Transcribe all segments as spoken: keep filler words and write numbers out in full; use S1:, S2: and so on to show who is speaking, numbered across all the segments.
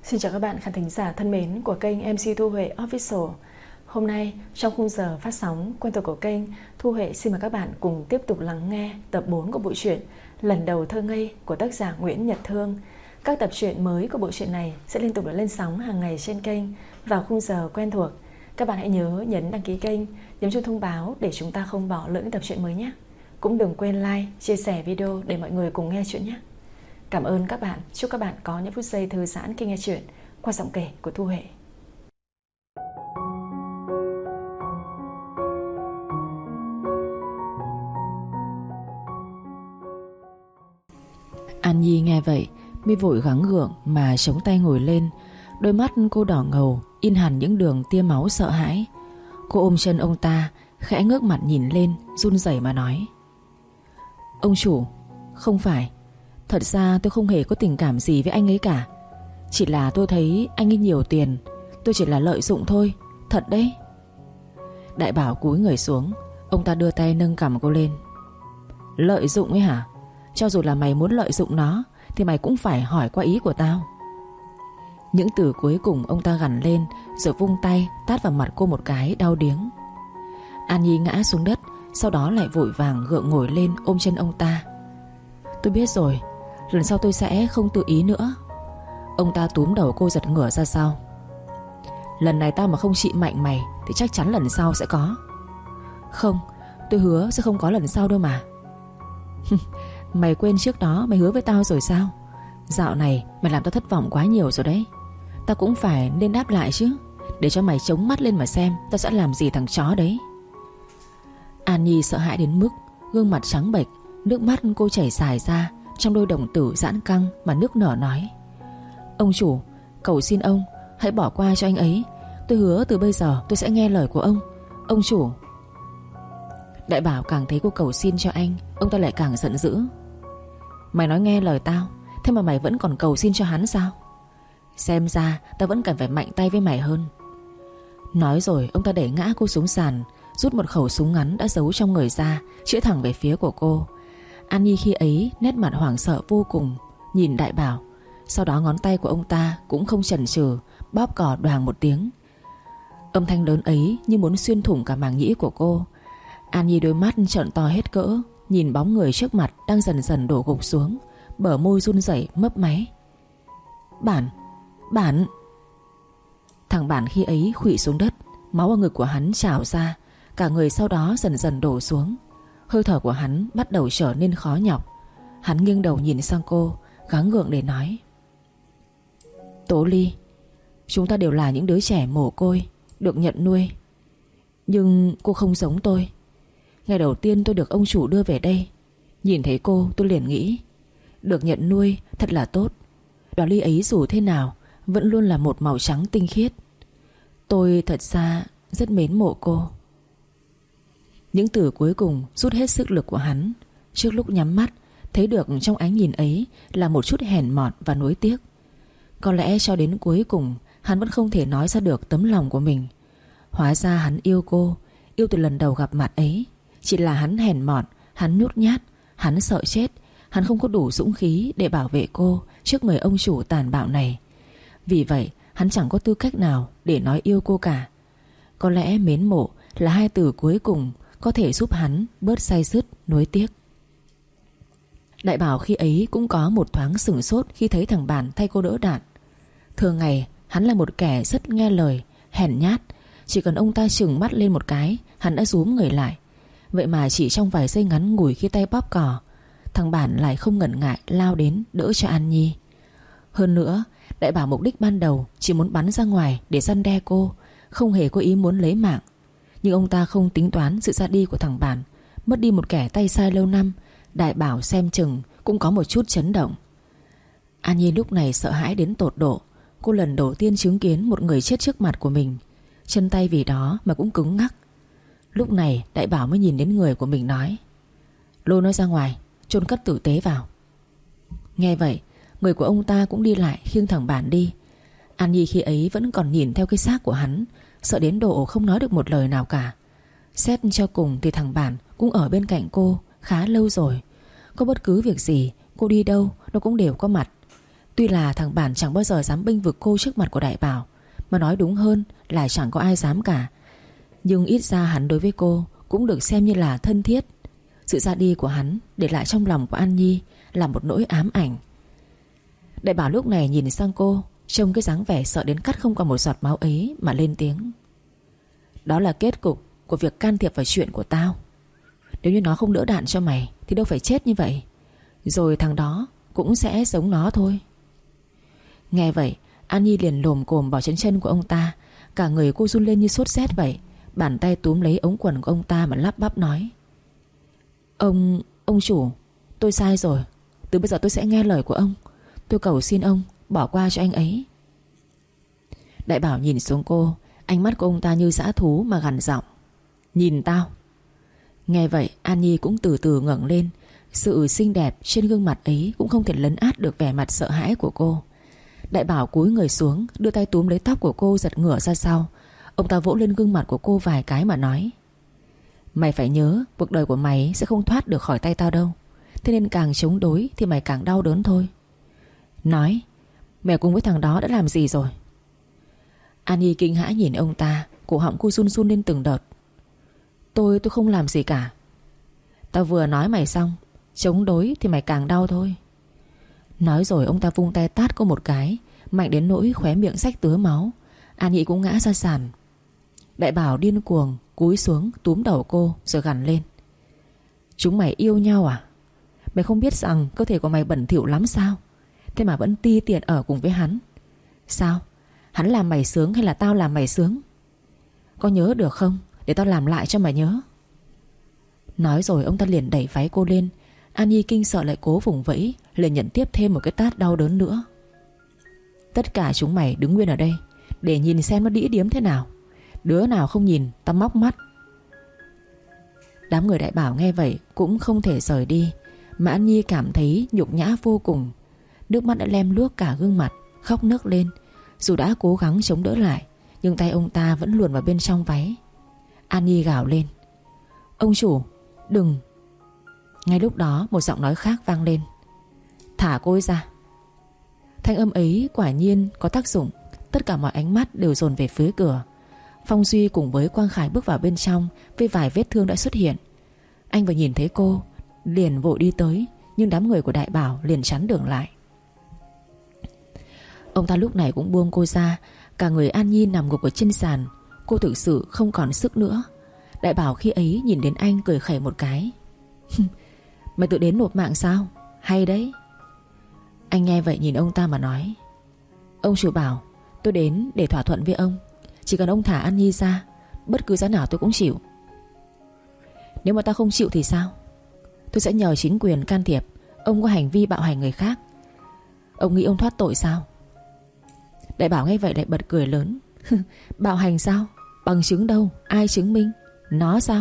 S1: Xin chào các bạn khán thính giả thân mến của kênh em xê Thu Huệ Official. Hôm nay trong khung giờ phát sóng quen thuộc của kênh, Thu Huệ xin mời các bạn cùng tiếp tục lắng nghe tập bốn của bộ truyện Lần Đầu Thơ Ngây của tác giả Nguyễn Nhật Thương. Các tập truyện mới của bộ truyện này sẽ liên tục được lên sóng hàng ngày trên kênh vào khung giờ quen thuộc. Các bạn hãy nhớ nhấn đăng ký kênh, nhấn chuông thông báo để chúng ta không bỏ lỡ những tập truyện mới nhé. Cũng đừng quên like, chia sẻ video để mọi người cùng nghe chuyện nhé. Cảm ơn các bạn. Chúc các bạn có những phút giây thư giãn khi nghe chuyện qua giọng kể của Thu Huệ.
S2: An Nhi nghe vậy mi vội gắng gượng mà chống tay ngồi lên. Đôi mắt cô đỏ ngầu, in hẳn những đường tia máu sợ hãi. Cô ôm chân ông ta, khẽ ngước mặt nhìn lên, run rẩy mà nói: "Ông chủ, không phải. Thật ra tôi không hề có tình cảm gì với anh ấy cả. Chỉ là tôi thấy anh ấy nhiều tiền, tôi chỉ là lợi dụng thôi. Thật đấy." Đại Bảo cúi người xuống. Ông ta đưa tay nâng cằm cô lên. "Lợi dụng ấy hả? Cho dù là mày muốn lợi dụng nó thì mày cũng phải hỏi qua ý của tao." Những từ cuối cùng ông ta gằn lên, rồi vung tay tát vào mặt cô một cái đau điếng. An Nhi ngã xuống đất, sau đó lại vội vàng gượng ngồi lên ôm chân ông ta. "Tôi biết rồi, lần sau tôi sẽ không tự ý nữa." Ông ta túm đầu cô giật ngửa ra sau. "Lần này tao mà không trị mạnh mày thì chắc chắn lần sau sẽ có." "Không, tôi hứa sẽ không có lần sau đâu mà." "Mày quên trước đó mày hứa với tao rồi sao? Dạo này mày làm tao thất vọng quá nhiều rồi đấy. Tao cũng phải nên đáp lại chứ, để cho mày chống mắt lên mà xem tao sẽ làm gì thằng chó đấy." An Nhi sợ hãi đến mức gương mặt trắng bệch, nước mắt cô chảy dài ra, trong đôi đồng tử giãn căng mà nức nở nói: "Ông chủ, cầu xin ông hãy bỏ qua cho anh ấy. Tôi hứa từ bây giờ tôi sẽ nghe lời của ông. Ông chủ." Đại Bảo càng thấy cô cầu xin cho anh, ông ta lại càng giận dữ. "Mày nói nghe lời tao, thế mà mày vẫn còn cầu xin cho hắn sao? Xem ra tao vẫn cần phải mạnh tay với mày hơn." Nói rồi ông ta đẩy ngã cô xuống sàn, rút một khẩu súng ngắn đã giấu trong người ra, chĩa thẳng về phía của cô. An Nhi khi ấy nét mặt hoảng sợ vô cùng, nhìn Đại Bảo. Sau đó ngón tay của ông ta cũng không chần chừ, bóp cò đoàng một tiếng. Âm thanh lớn ấy như muốn xuyên thủng cả màng nhĩ của cô. An Nhi đôi mắt trợn to hết cỡ, nhìn bóng người trước mặt đang dần dần đổ gục xuống, bờ môi run rẩy mấp máy. Bản, Bản. Thằng Bản khi ấy khuỵu xuống đất, máu ở ngực của hắn trào ra, cả người sau đó dần dần đổ xuống. Hơi thở của hắn bắt đầu trở nên khó nhọc. Hắn nghiêng đầu nhìn sang cô, gắng gượng để nói: "Tố Ly, chúng ta đều là những đứa trẻ mồ côi, được nhận nuôi. Nhưng cô không giống tôi. Ngày đầu tiên tôi được ông chủ đưa về đây, nhìn thấy cô tôi liền nghĩ được nhận nuôi thật là tốt. Đóa ly ấy dù thế nào vẫn luôn là một màu trắng tinh khiết. Tôi thật ra rất mến mộ cô." Những từ cuối cùng rút hết sức lực của hắn. Trước lúc nhắm mắt, thấy được trong ánh nhìn ấy là một chút hèn mọn và nuối tiếc. Có lẽ cho đến cuối cùng hắn vẫn không thể nói ra được tấm lòng của mình. Hóa ra hắn yêu cô, yêu từ lần đầu gặp mặt ấy. Chỉ là hắn hèn mọn, hắn nhút nhát, hắn sợ chết. Hắn không có đủ dũng khí để bảo vệ cô trước người ông chủ tàn bạo này. Vì vậy hắn chẳng có tư cách nào để nói yêu cô cả. Có lẽ mến mộ là hai từ cuối cùng có thể giúp hắn bớt day dứt, nuối tiếc. Đại Bảo khi ấy cũng có một thoáng sửng sốt khi thấy thằng Bản thay cô đỡ đạn. Thường ngày hắn là một kẻ rất nghe lời, hèn nhát. Chỉ cần ông ta chừng mắt lên một cái, hắn đã rúm người lại. Vậy mà chỉ trong vài giây ngắn ngủi khi tay bóp cò, thằng Bản lại không ngần ngại lao đến đỡ cho An Nhi. Hơn nữa, Đại Bảo mục đích ban đầu chỉ muốn bắn ra ngoài để răn đe cô, không hề có ý muốn lấy mạng. Nhưng ông ta không tính toán sự ra đi của thằng Bản. Mất đi một kẻ tay sai lâu năm, Đại Bảo xem chừng cũng có một chút chấn động. An Nhi lúc này sợ hãi đến tột độ. Cô lần đầu tiên chứng kiến một người chết trước mặt của mình, chân tay vì đó mà cũng cứng ngắc. Lúc này Đại Bảo mới nhìn đến người của mình nói: "Lôi nó ra ngoài, chôn cất tử tế vào." Nghe vậy, người của ông ta cũng đi lại khiêng thằng Bản đi. An Nhi khi ấy vẫn còn nhìn theo cái xác của hắn, sợ đến độ không nói được một lời nào cả. Xét cho cùng thì thằng Bản cũng ở bên cạnh cô khá lâu rồi. Có bất cứ việc gì, cô đi đâu nó cũng đều có mặt. Tuy là thằng Bản chẳng bao giờ dám bênh vực cô trước mặt của Đại Bảo, mà nói đúng hơn là chẳng có ai dám cả, nhưng ít ra hắn đối với cô cũng được xem như là thân thiết. Sự ra đi của hắn để lại trong lòng của An Nhi là một nỗi ám ảnh. Đại Bảo lúc này nhìn sang cô, trông cái dáng vẻ sợ đến cắt không còn một giọt máu ấy mà lên tiếng: Đó là kết cục của việc can thiệp vào chuyện của tao. Nếu như nó không đỡ đạn cho mày thì đâu phải chết như vậy. Rồi thằng đó cũng sẽ giống nó thôi. Nghe vậy, An Nhi liền lồm cồm vào chân chân của ông ta. Cả người cô run lên như sốt rét vậy. Bàn tay túm lấy ống quần của ông ta mà lắp bắp nói: Ông, ông chủ, tôi sai rồi. Từ bây giờ tôi sẽ nghe lời của ông. Tôi cầu xin ông bỏ qua cho anh ấy. Đại Bảo nhìn xuống cô, ánh mắt của ông ta như dã thú mà gằn giọng: Nhìn tao. Nghe vậy, An Nhi cũng từ từ ngẩng lên. Sự xinh đẹp trên gương mặt ấy cũng không thể lấn át được vẻ mặt sợ hãi của cô. Đại Bảo cúi người xuống, đưa tay túm lấy tóc của cô giật ngửa ra sau. Ông ta vỗ lên gương mặt của cô vài cái mà nói: Mày phải nhớ, cuộc đời của mày sẽ không thoát được khỏi tay tao đâu. Thế nên càng chống đối thì mày càng đau đớn thôi. Nói, mày cùng với thằng đó đã làm gì rồi? An Nhi kinh hãi nhìn ông ta, cổ họng cô run run lên từng đợt. Tôi, tôi không làm gì cả. Tao vừa nói mày xong, chống đối thì mày càng đau thôi. Nói rồi ông ta vung tay tát cô một cái, mạnh đến nỗi khóe miệng rách tứa máu. An Nhi cũng ngã ra sàn. Đại Bảo điên cuồng cúi xuống túm đầu cô rồi gằn lên: Chúng mày yêu nhau à? Mày không biết rằng cơ thể của mày bẩn thỉu lắm sao? Thế mà vẫn ti tiện ở cùng với hắn. Sao? Hắn làm mày sướng hay là tao làm mày sướng? Có nhớ được không? Để tao làm lại cho mày nhớ. Nói rồi ông ta liền đẩy váy cô lên. An Nhi kinh sợ lại cố vùng vẫy, liền nhận tiếp thêm một cái tát đau đớn nữa. Tất cả chúng mày đứng nguyên ở đây để nhìn xem nó đĩ điếm thế nào. Đứa nào không nhìn tao móc mắt. Đám người Đại Bảo nghe vậy cũng không thể rời đi, mà An Nhi cảm thấy nhục nhã vô cùng. Nước mắt đã lem luốc cả gương mặt, khóc nấc lên. Dù đã cố gắng chống đỡ lại, nhưng tay ông ta vẫn luồn vào bên trong váy. An Nhi gào lên: Ông chủ, đừng. Ngay lúc đó một giọng nói khác vang lên: Thả cô ấy ra. Thanh âm ấy quả nhiên có tác dụng. Tất cả mọi ánh mắt đều dồn về phía cửa. Phong Duy cùng với Quang Khải bước vào bên trong với vài vết thương đã xuất hiện. Anh vừa nhìn thấy cô liền vội đi tới, nhưng đám người của Đại Bảo liền chắn đường lại. Ông ta lúc này cũng buông cô ra. Cả người An Nhi nằm gục ở trên sàn. Cô thực sự không còn sức nữa. Đại Bảo khi ấy nhìn đến anh cười khẩy một cái: Mày tự đến nộp mạng sao? Hay đấy. Anh nghe vậy nhìn ông ta mà nói: Ông chủ Bảo, tôi đến để thỏa thuận với ông. Chỉ cần ông thả An Nhi ra, bất cứ giá nào tôi cũng chịu. Nếu mà ta không chịu thì sao? Tôi sẽ nhờ chính quyền can thiệp. Ông có hành vi bạo hành người khác. Ông nghĩ ông thoát tội sao? Đại Bảo nghe vậy lại bật cười lớn: Bạo hành sao? Bằng chứng đâu? Ai chứng minh? Nó sao?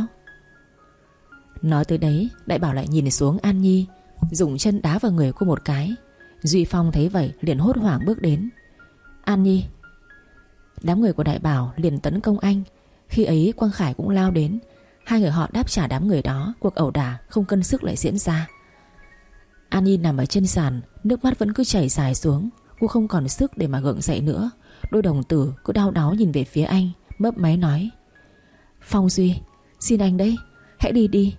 S2: Nói tới đấy, Đại Bảo lại nhìn xuống An Nhi, dùng chân đá vào người cô một cái. Duy Phong thấy vậy liền hốt hoảng bước đến: An Nhi. Đám người của Đại Bảo liền tấn công anh. Khi ấy Quang Khải cũng lao đến. Hai người họ đáp trả đám người đó. Cuộc ẩu đả không cân sức lại diễn ra. An Nhi nằm ở trên sàn, nước mắt vẫn cứ chảy dài xuống. Cô không còn sức để mà gượng dậy nữa. Đôi đồng tử cứ đau đáu nhìn về phía anh, mấp máy nói: Phong Duy, xin anh đấy, hãy đi đi.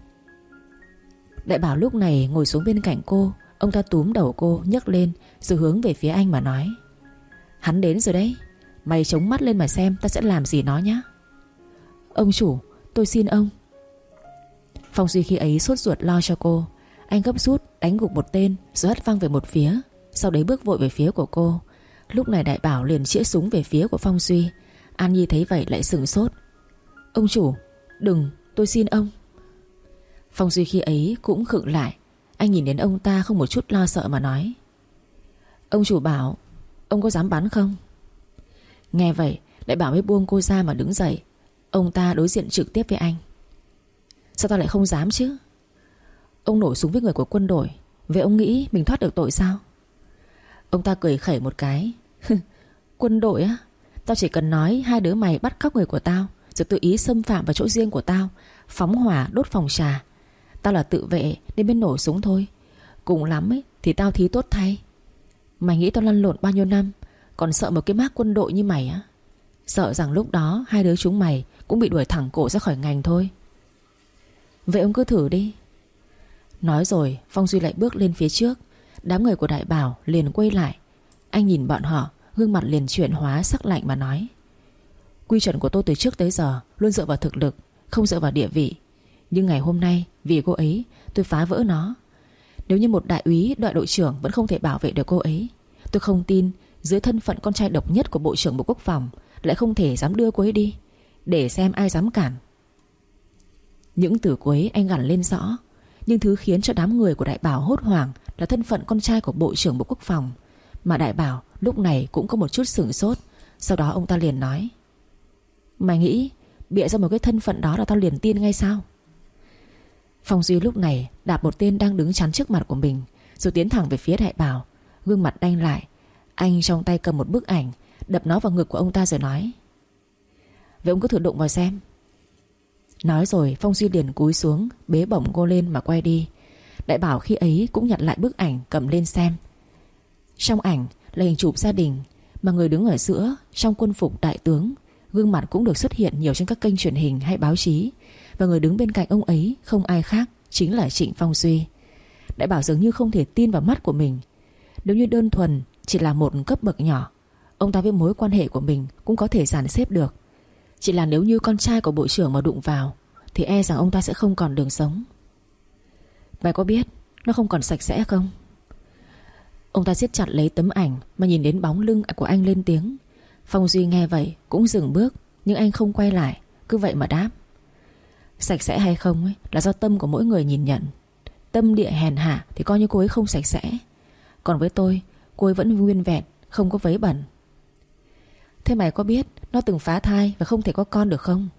S2: Đại Bảo lúc này ngồi xuống bên cạnh cô. Ông ta túm đầu cô nhấc lên rồi hướng về phía anh mà nói: Hắn đến rồi đấy. Mày chống mắt lên mà xem ta sẽ làm gì nó nhá. Ông chủ, tôi xin ông. Phong Duy khi ấy sốt ruột lo cho cô. Anh gấp rút đánh gục một tên rồi hất văng về một phía, sau đấy bước vội về phía của cô. Lúc này Đại Bảo liền chĩa súng về phía của Phong Duy. An Nhi thấy vậy lại sửng sốt: Ông chủ, đừng, tôi xin ông. Phong Duy khi ấy cũng khựng lại. Anh nhìn đến ông ta không một chút lo sợ mà nói: Ông chủ bảo, ông có dám bắn không? Nghe vậy Đại Bảo mới buông cô ra mà đứng dậy. Ông ta đối diện trực tiếp với anh: Sao tao lại không dám chứ? Ông nổ súng với người của quân đội, vậy ông nghĩ mình thoát được tội sao? Ông ta cười khẩy một cái: Quân đội á? Tao chỉ cần nói hai đứa mày bắt cóc người của tao rồi tự ý xâm phạm vào chỗ riêng của tao, phóng hỏa đốt phòng trà. Tao là tự vệ nên mới nổ súng thôi. Cùng lắm ấy thì tao thí tốt thay. Mày nghĩ tao lăn lộn bao nhiêu năm còn sợ một cái mác quân đội như mày á? Sợ rằng lúc đó hai đứa chúng mày cũng bị đuổi thẳng cổ ra khỏi ngành thôi. Vậy ông cứ thử đi. Nói rồi Phong Duy lại bước lên phía trước. Đám người của Đại Bảo liền quay lại. Anh nhìn bọn họ, gương mặt liền chuyển hóa sắc lạnh mà nói: quy chuẩn của tôi từ trước tới giờ luôn dựa vào thực lực, không dựa vào địa vị. Nhưng ngày hôm nay vì cô ấy tôi phá vỡ nó. Nếu như một đại úy đại đội trưởng vẫn không thể bảo vệ được cô ấy, tôi không tin dưới thân phận con trai độc nhất của Bộ trưởng Bộ Quốc phòng lại không thể dám đưa cô ấy đi, để xem ai dám cản. Những từ cuối anh gằn lên rõ. Nhưng thứ khiến cho đám người của Đại Bảo hốt hoảng là thân phận con trai của Bộ trưởng Bộ Quốc phòng. Mà Đại Bảo lúc này cũng có một chút sửng sốt. Sau đó ông ta liền nói: mày nghĩ bịa ra một cái thân phận đó là tao liền tin ngay sao? Phong Duy lúc này đạp một tên đang đứng chắn trước mặt của mình, rồi tiến thẳng về phía Đại Bảo. Gương mặt đanh lại. Anh trong tay cầm một bức ảnh, đập nó vào ngực của ông ta rồi nói: vậy ông cứ thử đụng vào xem. Nói rồi Phong Duy liền cúi xuống, bế bổng cô lên mà quay đi. Đại Bảo khi ấy cũng nhặt lại bức ảnh, cầm lên xem. Trong ảnh là hình chụp gia đình, mà người đứng ở giữa trong quân phục đại tướng. Gương mặt cũng được xuất hiện nhiều trên các kênh truyền hình hay báo chí. Và người đứng bên cạnh ông ấy không ai khác, chính là Trịnh Phong Duy. Đại Bảo dường như không thể tin vào mắt của mình. Nếu như đơn thuần chỉ là một cấp bậc nhỏ, ông ta với mối quan hệ của mình cũng có thể dàn xếp được. Chỉ là nếu như con trai của bộ trưởng mà đụng vào thì e rằng ông ta sẽ không còn đường sống. Mày có biết nó không còn sạch sẽ không? Ông ta siết chặt lấy tấm ảnh mà nhìn đến bóng lưng của anh lên tiếng. Phong Duy nghe vậy cũng dừng bước, nhưng anh không quay lại, cứ vậy mà đáp: sạch sẽ hay không ấy là do tâm của mỗi người nhìn nhận. Tâm địa hèn hạ thì coi như cô ấy không sạch sẽ. Còn với tôi, cô ấy vẫn nguyên vẹn, không có vấy bẩn. Thế mày có biết nó từng phá thai và không thể có con được không?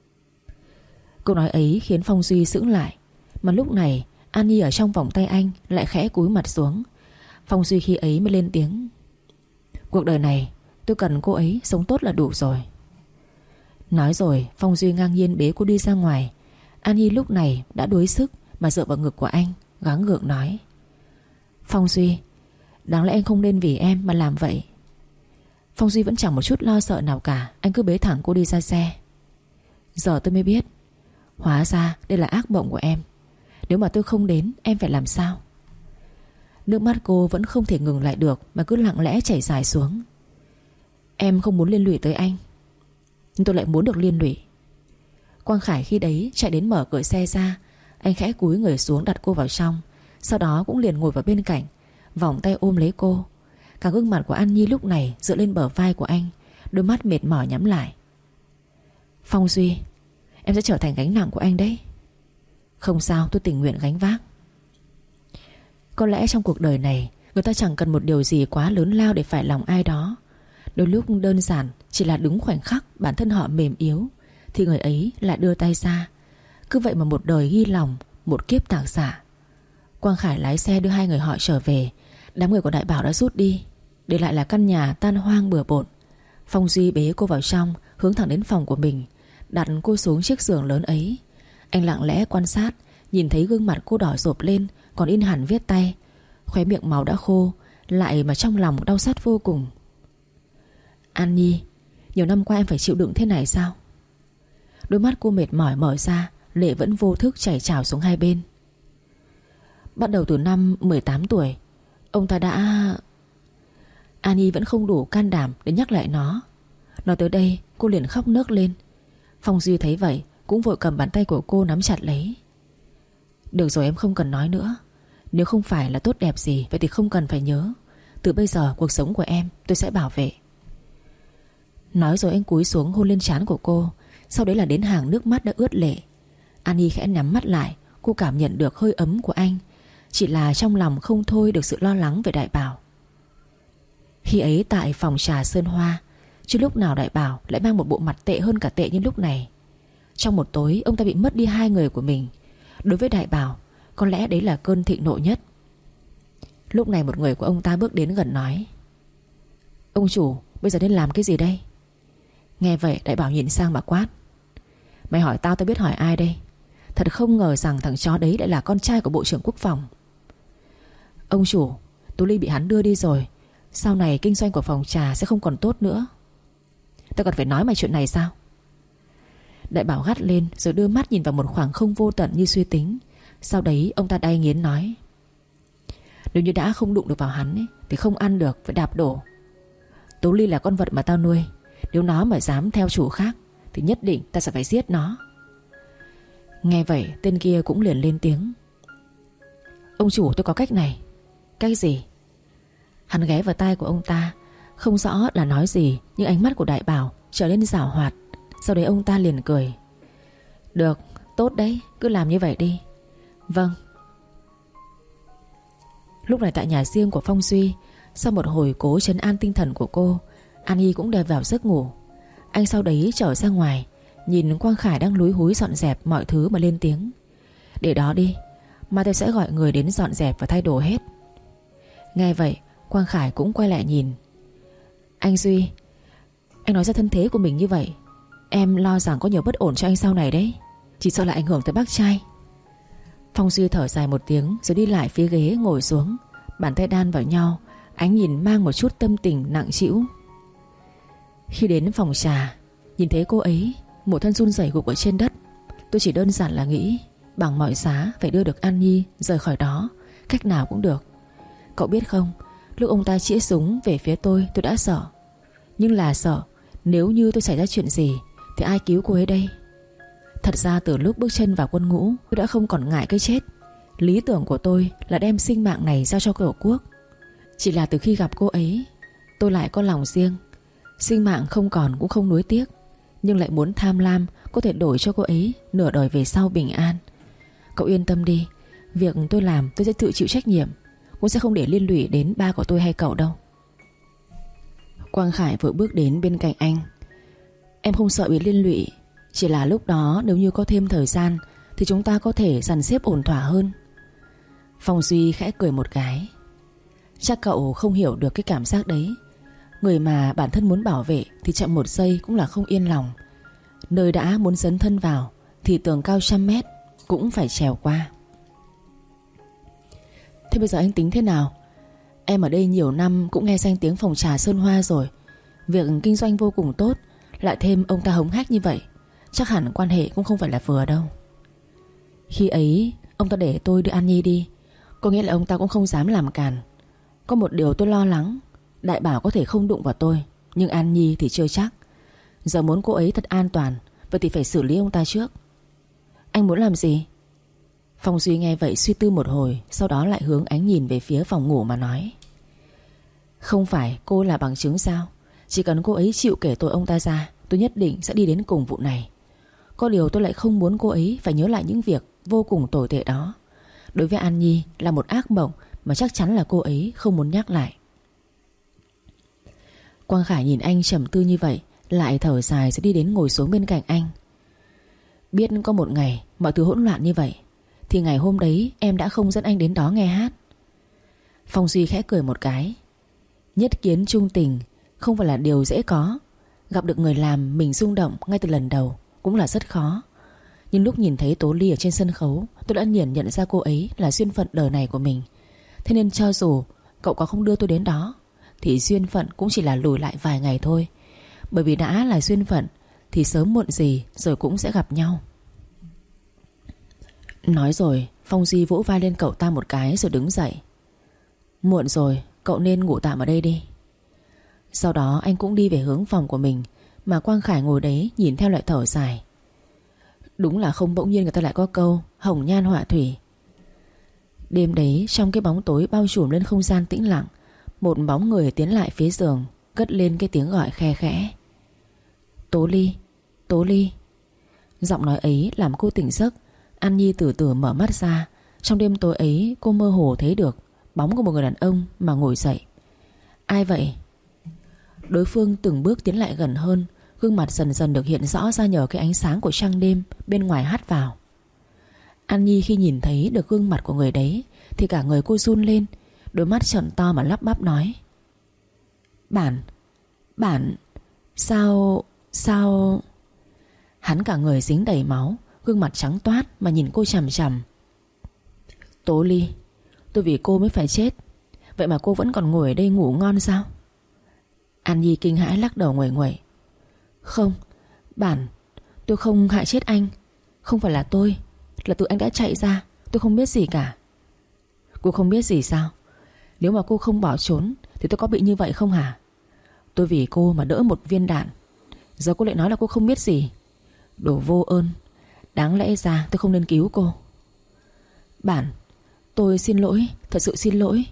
S2: Câu nói ấy khiến Phong Duy sững lại. Mà lúc này An Nhi ở trong vòng tay anh lại khẽ cúi mặt xuống. Phong Duy khi ấy mới lên tiếng: cuộc đời này tôi cần cô ấy sống tốt là đủ rồi. Nói rồi Phong Duy ngang nhiên bế cô đi ra ngoài. An Nhi lúc này đã đuối sức mà dựa vào ngực của anh, gắng gượng nói: Phong Duy, đáng lẽ anh không nên vì em mà làm vậy. Phong Duy vẫn chẳng một chút lo sợ nào cả. Anh cứ bế thẳng cô đi ra xe. Giờ tôi mới biết, hóa ra đây là ác mộng của em. Nếu mà tôi không đến, em phải làm sao? Nước mắt cô vẫn không thể ngừng lại được, mà cứ lặng lẽ chảy dài xuống. Em không muốn liên lụy tới anh, nhưng tôi lại muốn được liên lụy. Quang Khải khi đấy chạy đến mở cửa xe ra. Anh khẽ cúi người xuống đặt cô vào trong. Sau đó cũng liền ngồi vào bên cạnh, vòng tay ôm lấy cô. Cả gương mặt của An Nhi lúc này dựa lên bờ vai của anh, đôi mắt mệt mỏi nhắm lại. Phong Duy, em sẽ trở thành gánh nặng của anh đấy. Không sao, tôi tình nguyện gánh vác. Có lẽ trong cuộc đời này, người ta chẳng cần một điều gì quá lớn lao để phải lòng ai đó. Đôi lúc đơn giản chỉ là đúng khoảnh khắc bản thân họ mềm yếu, thì người ấy lại đưa tay ra. Cứ vậy mà một đời ghi lòng, một kiếp tạc xạ. Quang Khải lái xe đưa hai người họ trở về. Đám người của Đại Bảo đã rút đi, để lại là căn nhà tan hoang bừa bộn. Phong Duy bế cô vào trong, hướng thẳng đến phòng của mình, đặt cô xuống chiếc giường lớn ấy. Anh lặng lẽ quan sát, nhìn thấy gương mặt cô đỏ rộp lên, còn in hẳn vết tay. Khóe miệng máu đã khô, lại mà trong lòng đau xót vô cùng. An Nhi, nhiều năm qua em phải chịu đựng thế này sao? Đôi mắt cô mệt mỏi mở ra, lệ vẫn vô thức chảy trào xuống hai bên. Bắt đầu từ năm mười tám tuổi, ông ta đã... An Nhi vẫn không đủ can đảm để nhắc lại nó. Nói tới đây cô liền khóc nấc lên. Phong Duy thấy vậy cũng vội cầm bàn tay của cô nắm chặt lấy. Được rồi, em không cần nói nữa. Nếu không phải là tốt đẹp gì, vậy thì không cần phải nhớ. Từ bây giờ cuộc sống của em tôi sẽ bảo vệ. Nói rồi anh cúi xuống hôn lên trán của cô. Sau đấy là đến hàng nước mắt đã ướt lệ. An Nhi khẽ nhắm mắt lại. Cô cảm nhận được hơi ấm của anh, chỉ là trong lòng không thôi được sự lo lắng về Đại Bảo. Khi ấy tại phòng trà Sơn Hoa, chứ lúc nào Đại Bảo lại mang một bộ mặt tệ hơn cả tệ như lúc này. Trong một tối ông ta bị mất đi hai người của mình. Đối với Đại Bảo, có lẽ đấy là cơn thịnh nộ nhất. Lúc này một người của ông ta bước đến gần nói: Ông chủ, bây giờ nên làm cái gì đây? Nghe vậy Đại Bảo nhìn sang mà quát: Mày hỏi tao, tao biết hỏi ai đây? Thật không ngờ rằng thằng chó đấy lại là con trai của Bộ trưởng Quốc phòng. Ông chủ, Tú Ly bị hắn đưa đi rồi. sau này kinh doanh của phòng trà sẽ không còn tốt nữa. Tao còn phải nói mày chuyện này sao? Đại Bảo gắt lên rồi đưa mắt nhìn vào một khoảng không vô tận như suy tính. Sau đấy ông ta đay nghiến nói: Nếu như đã không đụng được vào hắn ấy, thì không ăn được, phải đạp đổ. Tố Ly là con vật mà tao nuôi. Nếu nó mà dám theo chủ khác thì nhất định ta sẽ phải giết nó. Nghe vậy tên kia cũng liền lên tiếng: Ông chủ, tôi có cách này. Cách gì? Hắn ghé vào tai của ông ta. Không rõ là nói gì, nhưng ánh mắt của Đại Bảo trở nên giảo hoạt. Sau đấy ông ta liền cười: Được, tốt đấy, cứ làm như vậy đi. Vâng. Lúc này tại nhà riêng của Phong Duy, sau một hồi cố trấn an tinh thần của cô, An Nhi cũng đều vào giấc ngủ. Anh sau đấy trở ra ngoài, nhìn Quang Khải đang lúi húi dọn dẹp mọi thứ mà lên tiếng: Để đó đi, mai tôi sẽ gọi người đến dọn dẹp và thay đồ hết. Nghe vậy Quang Khải cũng quay lại nhìn: Anh Duy, anh nói ra thân thế của mình như vậy, em lo rằng có nhiều bất ổn cho anh sau này đấy. Chỉ sợ là ảnh hưởng tới bác trai. Phong Duy thở dài một tiếng rồi đi lại phía ghế ngồi xuống, bàn tay đan vào nhau, ánh nhìn mang một chút tâm tình nặng trĩu. Khi đến phòng trà, nhìn thấy cô ấy một thân run rẩy gục ở trên đất, tôi chỉ đơn giản là nghĩ bằng mọi giá phải đưa được An Nhi rời khỏi đó, cách nào cũng được. Cậu biết không, lúc ông ta chĩa súng về phía tôi, tôi đã sợ. Nhưng là sợ nếu như tôi xảy ra chuyện gì thì ai cứu cô ấy đây? Thật ra từ lúc bước chân vào quân ngũ, tôi đã không còn ngại cái chết. Lý tưởng của tôi là đem sinh mạng này giao cho Tổ quốc. Chỉ là từ khi gặp cô ấy, tôi lại có lòng riêng. Sinh mạng không còn cũng không nuối tiếc, nhưng lại muốn tham lam có thể đổi cho cô ấy nửa đời về sau bình an. Cậu yên tâm đi, việc tôi làm tôi sẽ tự chịu trách nhiệm, cũng sẽ không để liên lụy đến ba của tôi hay cậu đâu. Quang Khải vội bước đến bên cạnh anh: Em không sợ bị liên lụy, chỉ là lúc đó nếu như có thêm thời gian thì chúng ta có thể dàn xếp ổn thỏa hơn. Phong Duy khẽ cười một cái: Chắc cậu không hiểu được cái cảm giác đấy. Người mà bản thân muốn bảo vệ thì chậm một giây cũng là không yên lòng. Nơi đã muốn dấn thân vào thì tường cao trăm mét cũng phải trèo qua. Thế bây giờ anh tính thế nào? Em ở đây nhiều năm cũng nghe danh tiếng phòng trà Sơn Hoa rồi. Việc kinh doanh vô cùng tốt, lại thêm ông ta hống hách như vậy, chắc hẳn quan hệ cũng không phải là vừa đâu. Khi ấy ông ta để tôi đưa An Nhi đi, có nghĩa là ông ta cũng không dám làm càn. Có một điều tôi lo lắng, Đại Bảo có thể không đụng vào tôi, nhưng An Nhi thì chưa chắc. Giờ muốn cô ấy thật an toàn, vậy thì phải xử lý ông ta trước. Anh muốn làm gì? Phong Duy nghe vậy suy tư một hồi, sau đó lại hướng ánh nhìn về phía phòng ngủ mà nói: Không phải cô là bằng chứng sao? Chỉ cần cô ấy chịu kể tội ông ta ra, tôi nhất định sẽ đi đến cùng vụ này. Có điều tôi lại không muốn cô ấy phải nhớ lại những việc vô cùng tồi tệ đó. Đối với An Nhi là một ác mộng mà chắc chắn là cô ấy không muốn nhắc lại. Quang Khải nhìn anh trầm tư như vậy, lại thở dài rồi đi đến ngồi xuống bên cạnh anh. Biết có một ngày mọi thứ hỗn loạn như vậy, thì ngày hôm đấy em đã không dẫn anh đến đó nghe hát. Phong Duy khẽ cười một cái: Nhất kiến trung tình không phải là điều dễ có. Gặp được người làm mình rung động ngay từ lần đầu cũng là rất khó. Nhưng lúc nhìn thấy Tố Ly ở trên sân khấu, tôi đã liền nhận ra cô ấy là duyên phận đời này của mình. Thế nên cho dù cậu có không đưa tôi đến đó, thì duyên phận cũng chỉ là lùi lại vài ngày thôi. Bởi vì đã là duyên phận thì sớm muộn gì rồi cũng sẽ gặp nhau. Nói rồi Phong Duy vỗ vai lên cậu ta một cái rồi đứng dậy: Muộn rồi, cậu nên ngủ tạm ở đây đi. Sau đó anh cũng đi về hướng phòng của mình, mà Quang Khải ngồi đấy nhìn theo lại thở dài. Đúng là không bỗng nhiên người ta lại có câu hồng nhan họa thủy. Đêm đấy trong cái bóng tối bao trùm lên không gian tĩnh lặng, một bóng người tiến lại phía giường, cất lên cái tiếng gọi khe khẽ: Tố Ly, Tố Ly. Giọng nói ấy làm cô tỉnh giấc. An Nhi từ từ mở mắt ra. Trong đêm tối ấy cô mơ hồ thấy được bóng của một người đàn ông mà ngồi dậy. Ai vậy? Đối phương từng bước tiến lại gần hơn, gương mặt dần dần được hiện rõ ra nhờ cái ánh sáng của trăng đêm bên ngoài hắt vào. An Nhi khi nhìn thấy được gương mặt của người đấy thì cả người cô run lên, đôi mắt trợn to mà lắp bắp nói: Bản, bản, sao, sao... Hắn cả người dính đầy máu, gương mặt trắng toát mà nhìn cô chằm chằm. Tố Ly, tôi vì cô mới phải chết. Vậy Vậy mà cô vẫn còn ngồi ở đây ngủ ngon sao? An Nhi kinh hãi lắc đầu nguậy nguậy. Không, Bản, tôi không hại chết anh. Không phải là tôi, là tụi anh đã chạy ra. Tôi không biết gì cả. Cô không biết gì sao? Nếu mà cô không bỏ trốn thì tôi có bị như vậy không hả? Tôi vì cô mà đỡ một viên đạn, giờ cô lại nói là cô không biết gì. Đồ vô ơn. Đáng lẽ ra tôi không nên cứu cô. Bản, tôi xin lỗi, thật sự xin lỗi.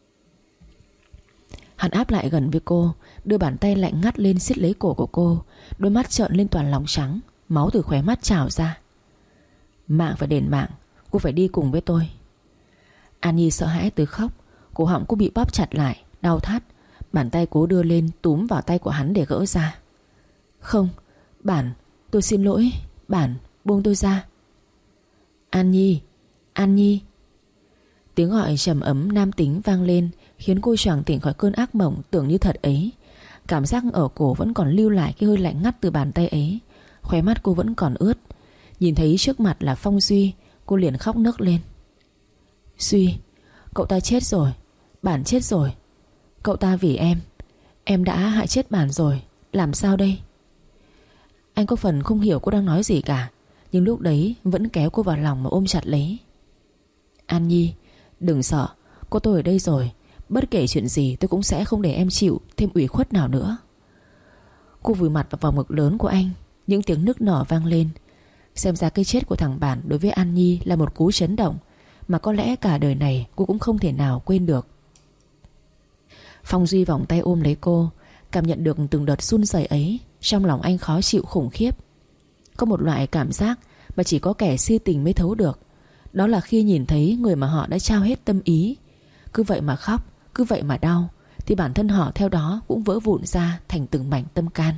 S2: Hắn áp lại gần với cô, đưa bàn tay lạnh ngắt lên siết lấy cổ của cô. Đôi mắt trợn lên toàn lòng trắng, máu từ khóe mắt trào ra. Mạng phải đền mạng, cô phải đi cùng với tôi. An Nhi sợ hãi tới khóc. Cổ họng cô bị bóp chặt lại, đau thắt. Bàn tay cố đưa lên túm vào tay của hắn để gỡ ra. Không, Bản, tôi xin lỗi. Bản, buông tôi ra. An Nhi, An Nhi. Tiếng gọi trầm ấm nam tính vang lên, khiến cô choàng tỉnh khỏi cơn ác mộng tưởng như thật ấy. Cảm giác ở cổ vẫn còn lưu lại cái hơi lạnh ngắt từ bàn tay ấy. Khóe mắt cô vẫn còn ướt. Nhìn thấy trước mặt là Phong Duy, cô liền khóc nấc lên. Duy, cậu ta chết rồi. Bản chết rồi. Cậu ta vì em, em đã hại chết Bản rồi. Làm sao đây? Anh có phần không hiểu cô đang nói gì cả, nhưng lúc đấy vẫn kéo cô vào lòng mà ôm chặt lấy. An Nhi, đừng sợ, có tôi ở đây rồi. Bất kể chuyện gì tôi cũng sẽ không để em chịu thêm ủy khuất nào nữa. Cô vùi mặt vào vòng ngực lớn của anh. Những tiếng nức nở vang lên. Xem ra cái chết của thằng Bản đối với An Nhi là một cú chấn động mà có lẽ cả đời này cô cũng không thể nào quên được. Phong Duy vòng tay ôm lấy cô. Cảm nhận được từng đợt run rẩy ấy, trong lòng anh khó chịu khủng khiếp. Có một loại cảm giác mà chỉ có kẻ si tình mới thấu được. Đó là khi nhìn thấy người mà họ đã trao hết tâm ý, cứ vậy mà khóc, cứ vậy mà đau, thì bản thân họ theo đó cũng vỡ vụn ra thành từng mảnh tâm can.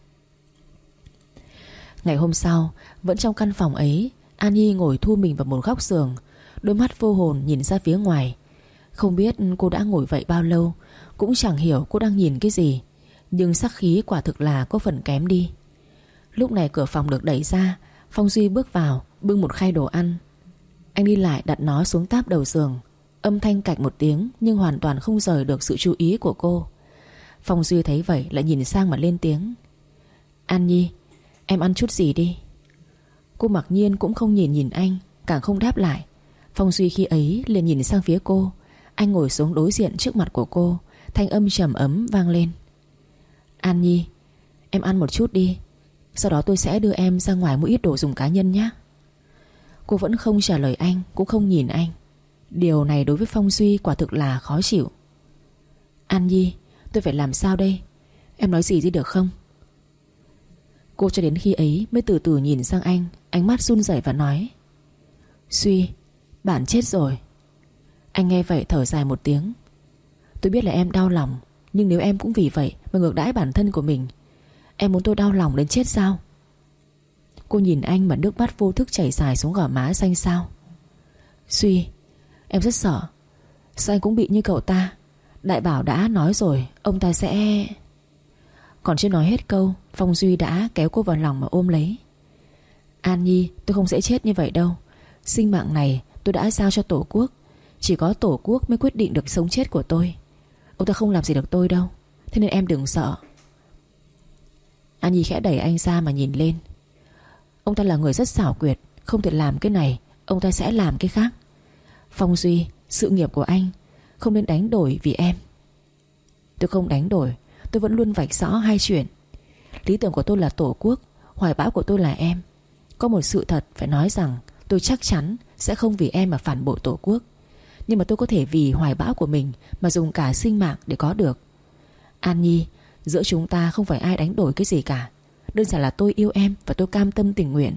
S2: Ngày hôm sau, vẫn trong căn phòng ấy, An Nhi ngồi thu mình vào một góc giường, đôi mắt vô hồn nhìn ra phía ngoài. Không biết cô đã ngồi vậy bao lâu, cũng chẳng hiểu cô đang nhìn cái gì, nhưng sắc khí quả thực là có phần kém đi. Lúc này cửa phòng được đẩy ra. Phong Duy bước vào, bưng một khay đồ ăn. Anh đi lại đặt nó xuống táp đầu giường. Âm thanh cạch một tiếng, nhưng hoàn toàn không rời được sự chú ý của cô. Phong Duy thấy vậy lại nhìn sang mà lên tiếng. An Nhi, em ăn chút gì đi. Cô mặc nhiên cũng không nhìn nhìn anh, càng không đáp lại. Phong Duy khi ấy liền nhìn sang phía cô. Anh ngồi xuống đối diện trước mặt của cô. Thanh âm trầm ấm vang lên. An Nhi, em ăn một chút đi, sau đó tôi sẽ đưa em ra ngoài mua ít đồ dùng cá nhân nhé. Cô vẫn không trả lời anh, cũng không nhìn anh. Điều này đối với Phong Duy quả thực là khó chịu. An Nhi, tôi phải làm sao đây? Em nói gì đi được không? Cô cho đến khi ấy mới từ từ nhìn sang anh, ánh mắt run rẩy và nói. Duy, Bản chết rồi. Anh nghe vậy thở dài một tiếng. Tôi biết là em đau lòng, nhưng nếu em cũng vì vậy mà ngược đãi bản thân của mình, em muốn tôi đau lòng đến chết sao? Cô nhìn anh mà nước mắt vô thức chảy dài xuống gò má xanh xao. Duy, em rất sợ. Sao anh cũng bị như cậu ta? Đại Bảo đã nói rồi, ông ta sẽ... Còn chưa nói hết câu, Phong Duy đã kéo cô vào lòng mà ôm lấy. An Nhi, tôi không sẽ chết như vậy đâu. Sinh mạng này tôi đã giao cho Tổ quốc. Chỉ có Tổ quốc mới quyết định được sống chết của tôi. Ông ta không làm gì được tôi đâu, thế nên em đừng sợ. An Nhi khẽ đẩy anh ra mà nhìn lên. Ông ta là người rất xảo quyệt, không thể làm cái này, ông ta sẽ làm cái khác. Phong Duy, sự nghiệp của anh không nên đánh đổi vì em. Tôi không đánh đổi, tôi vẫn luôn vạch rõ hai chuyện. Lý tưởng của tôi là Tổ quốc, hoài bão của tôi là em. Có một sự thật phải nói rằng tôi chắc chắn sẽ không vì em mà phản bội Tổ quốc. Nhưng mà tôi có thể vì hoài bão của mình mà dùng cả sinh mạng để có được. An Nhi, giữa chúng ta không phải ai đánh đổi cái gì cả. Đơn giản là tôi yêu em và tôi cam tâm tình nguyện.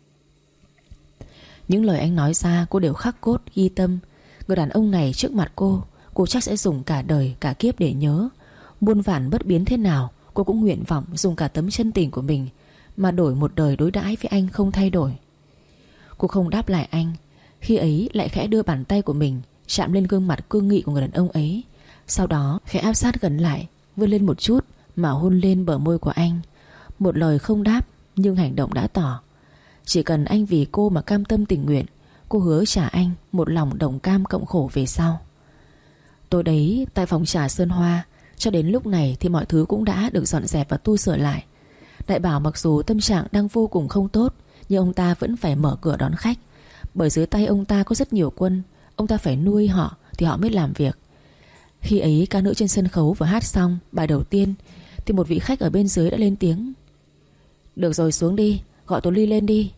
S2: Những lời anh nói ra cô đều khắc cốt ghi tâm. Người đàn ông này trước mặt cô, cô chắc sẽ dùng cả đời cả kiếp để nhớ. Muôn vàn bất biến thế nào, cô cũng nguyện vọng dùng cả tấm chân tình của mình mà đổi một đời đối đãi với anh không thay đổi. Cô không đáp lại anh. Khi ấy lại khẽ đưa bàn tay của mình chạm lên gương mặt cương nghị của người đàn ông ấy. Sau đó khẽ áp sát gần lại, vươn lên một chút mà hôn lên bờ môi của anh. Một lời không đáp, nhưng hành động đã tỏ. Chỉ cần anh vì cô mà cam tâm tình nguyện, cô hứa trả anh một lòng đồng cam cộng khổ về sau. Tối đấy tại phòng trà Sơn Hoa, cho đến lúc này thì mọi thứ cũng đã được dọn dẹp và tu sửa lại. Đại Bảo mặc dù tâm trạng đang vô cùng không tốt, nhưng ông ta vẫn phải mở cửa đón khách. Bởi dưới tay ông ta có rất nhiều quân, ông ta phải nuôi họ thì họ mới làm việc. Khi ấy ca nữ trên sân khấu vừa hát xong bài đầu tiên thì một vị khách ở bên dưới đã lên tiếng: "Được rồi, xuống đi, gọi Tố Ly lên đi."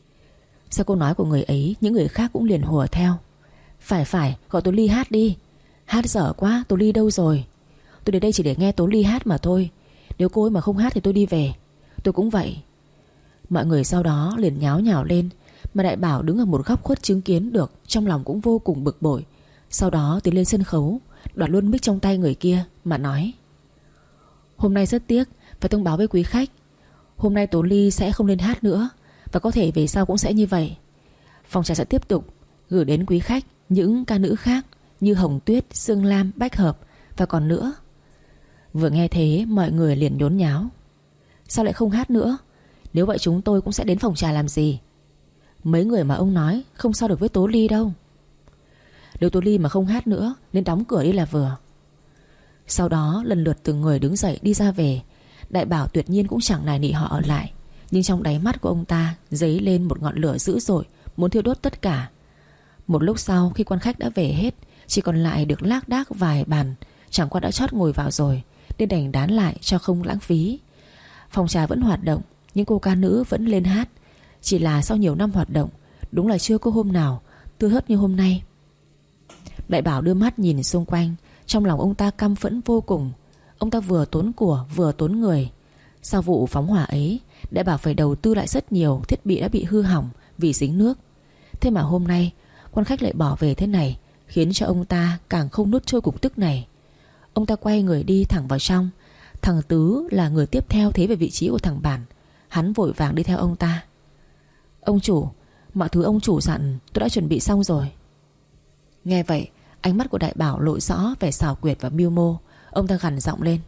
S2: Sau câu nói của người ấy, những người khác cũng liền hùa theo: Phải phải, gọi Tố Ly hát đi. Hát dở quá, Tố Ly đâu rồi? Tôi đến đây chỉ để nghe Tố Ly hát mà thôi. Nếu cô ấy mà không hát thì tôi đi về. Tôi cũng vậy. Mọi người sau đó liền nháo nhào lên, mà Đại Bảo đứng ở một góc khuất chứng kiến được, trong lòng cũng vô cùng bực bội. Sau đó tiến lên sân khấu, đoạt luôn mic trong tay người kia mà nói: "Hôm nay rất tiếc phải thông báo với quý khách, hôm nay Tố Ly sẽ không lên hát nữa, và có thể về sau cũng sẽ như vậy. Phòng trà sẽ tiếp tục gửi đến quý khách những ca nữ khác như Hồng Tuyết, Sương Lam, Bách Hợp và còn nữa." Vừa nghe thế mọi người liền nhốn nháo: "Sao lại không hát nữa? Nếu vậy chúng tôi cũng sẽ đến phòng trà làm gì? Mấy người mà ông nói không so được với Tố Ly đâu. Nếu Tố Ly mà không hát nữa nên đóng cửa đi là vừa." Sau đó lần lượt từng người đứng dậy đi ra về. Đại Bảo tuyệt nhiên cũng chẳng nài nỉ họ ở lại, nhưng trong đáy mắt của ông ta dấy lên một ngọn lửa dữ dội, muốn thiêu đốt tất cả. Một lúc sau khi quan khách đã về hết, chỉ còn lại được lác đác vài bàn, chẳng qua đã chót ngồi vào rồi, nên đành đán lại cho không lãng phí. Phòng trà vẫn hoạt động, nhưng cô ca nữ vẫn lên hát. Chỉ là sau nhiều năm hoạt động, đúng là chưa có hôm nào tươi hớt như hôm nay. Đại Bảo đưa mắt nhìn xung quanh, trong lòng ông ta căm phẫn vô cùng. Ông ta vừa tốn của vừa tốn người. Sau vụ phóng hỏa ấy, Đại Bảo phải đầu tư lại rất nhiều thiết bị đã bị hư hỏng vì dính nước. Thế mà hôm nay quan khách lại bỏ về thế này, khiến cho ông ta càng không nuốt trôi cục tức này. Ông ta quay người đi thẳng vào trong. Thằng Tứ là người tiếp theo thế về vị trí của thằng Bản. Hắn vội vàng đi theo ông ta: "Ông chủ, mọi thứ ông chủ dặn tôi đã chuẩn bị xong rồi." Nghe vậy, ánh mắt của Đại Bảo lộ rõ vẻ xảo quyệt và mưu mô. Ông ta gằn giọng lên: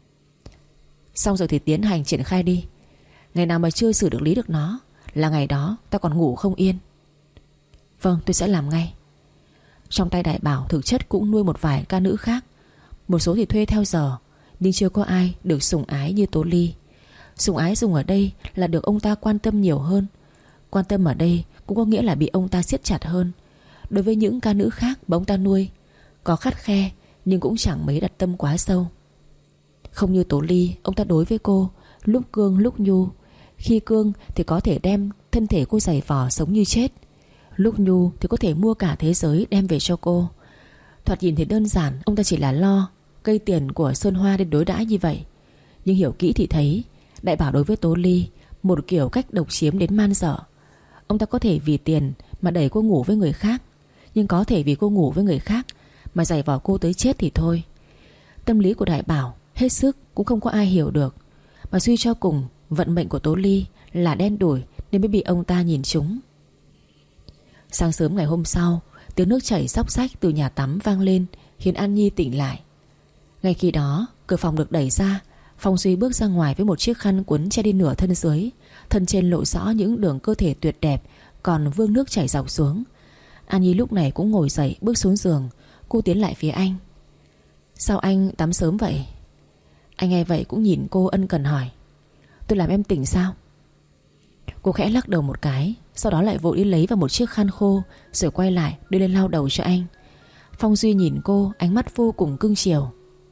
S2: "Xong rồi thì tiến hành triển khai đi. Ngày nào mà chưa xử được lý được nó là ngày đó ta còn ngủ không yên." "Vâng, tôi sẽ làm ngay." Trong tay Đại Bảo thực chất cũng nuôi một vài ca nữ khác. Một số thì thuê theo giờ, nhưng chưa có ai được sủng ái như Tố Ly. Sủng ái dùng ở đây là được ông ta quan tâm nhiều hơn. Quan tâm ở đây cũng có nghĩa là bị ông ta siết chặt hơn. Đối với những ca nữ khác mà ông ta nuôi, có khắt khe nhưng cũng chẳng mấy đặt tâm quá sâu. Không như Tố Ly, ông ta đối với cô lúc cương lúc nhu. Khi cương thì có thể đem thân thể cô giày vò sống như chết, lúc nhu thì có thể mua cả thế giới đem về cho cô. Thoạt nhìn thì đơn giản, ông ta chỉ là lo cây tiền của Sơn Hoa đến đối đãi như vậy. Nhưng hiểu kỹ thì thấy Đại Bảo đối với Tố Ly một kiểu cách độc chiếm đến man dợ. Ông ta có thể vì tiền mà đẩy cô ngủ với người khác, nhưng có thể vì cô ngủ với người khác mà giày vò cô tới chết thì thôi. Tâm lý của Đại Bảo hết sức cũng không có ai hiểu được. Mà suy cho cùng, vận mệnh của Tố Ly là đen đủi nên mới bị ông ta nhìn trúng. Sáng sớm ngày hôm sau, tiếng nước chảy xóc xách từ nhà tắm vang lên, khiến An Nhi tỉnh lại. Ngay khi đó, cửa phòng được đẩy ra. Phong Duy bước ra ngoài với một chiếc khăn quấn che đi nửa thân dưới. Thân trên lộ rõ những đường cơ thể tuyệt đẹp, còn vương nước chảy dọc xuống. An Nhi lúc này cũng ngồi dậy bước xuống giường. Cô tiến lại phía anh: "Sao anh tắm sớm vậy?" Anh nghe vậy cũng nhìn cô ân cần hỏi: "Tôi làm em tỉnh sao?" Cô khẽ lắc đầu một cái, sau đó lại vội đi lấy vào một chiếc khăn khô, rồi quay lại đưa lên lau đầu cho anh. Phong Duy nhìn cô, ánh mắt vô cùng cưng chiều: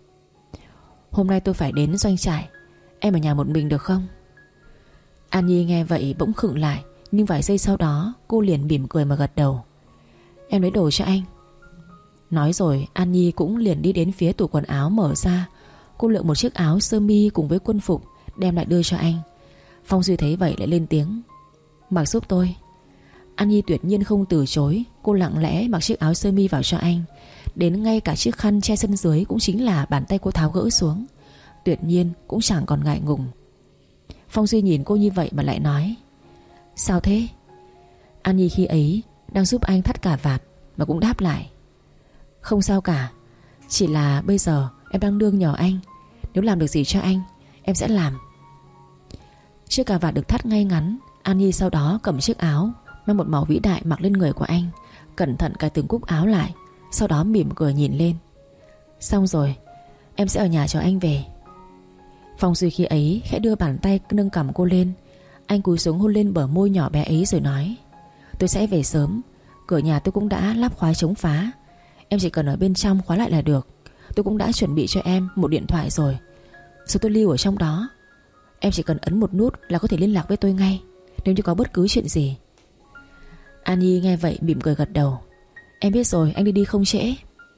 S2: "Hôm nay tôi phải đến doanh trại, em ở nhà một mình được không?" An Nhi nghe vậy bỗng khựng lại, nhưng vài giây sau đó cô liền mỉm cười mà gật đầu: "Em lấy đồ cho anh." Nói rồi An Nhi cũng liền đi đến phía tủ quần áo mở ra. Cô lựa một chiếc áo sơ mi cùng với quân phục đem lại đưa cho anh. Phong Duy thấy vậy lại lên tiếng: "Mặc giúp tôi." An Nhi tuyệt nhiên không từ chối. Cô lặng lẽ mặc chiếc áo sơ mi vào cho anh. Đến ngay cả chiếc khăn che thân dưới cũng chính là bàn tay cô tháo gỡ xuống. Tuyệt nhiên cũng chẳng còn ngại ngùng. Phong Duy nhìn cô như vậy mà lại nói: "Sao thế?" An Nhi khi ấy đang giúp anh thắt cà vạt mà cũng đáp lại: "Không sao cả, chỉ là bây giờ em đang nương nhờ anh. Nếu làm được gì cho anh, em sẽ làm." Chiếc cà vạt được thắt ngay ngắn. An Nhi sau đó cầm chiếc áo mang một màu vĩ đại mặc lên người của anh, cẩn thận cài từng cúc áo lại, sau đó mỉm cười nhìn lên: Xong rồi, em sẽ ở nhà chờ anh về. Phong Duy khi ấy khẽ đưa bàn tay nâng cằm cô lên. Anh cúi xuống hôn lên bờ môi nhỏ bé ấy rồi nói: Tôi sẽ về sớm. Cửa nhà tôi cũng đã lắp khóa chống phá. Em chỉ cần ở bên trong khóa lại là được. Tôi cũng đã chuẩn bị cho em một điện thoại rồi. Số tôi lưu ở trong đó. Em chỉ cần ấn một nút là có thể liên lạc với tôi ngay nếu như có bất cứ chuyện gì. An Nhi nghe vậy mỉm cười gật đầu. Em biết rồi, anh đi đi không trễ.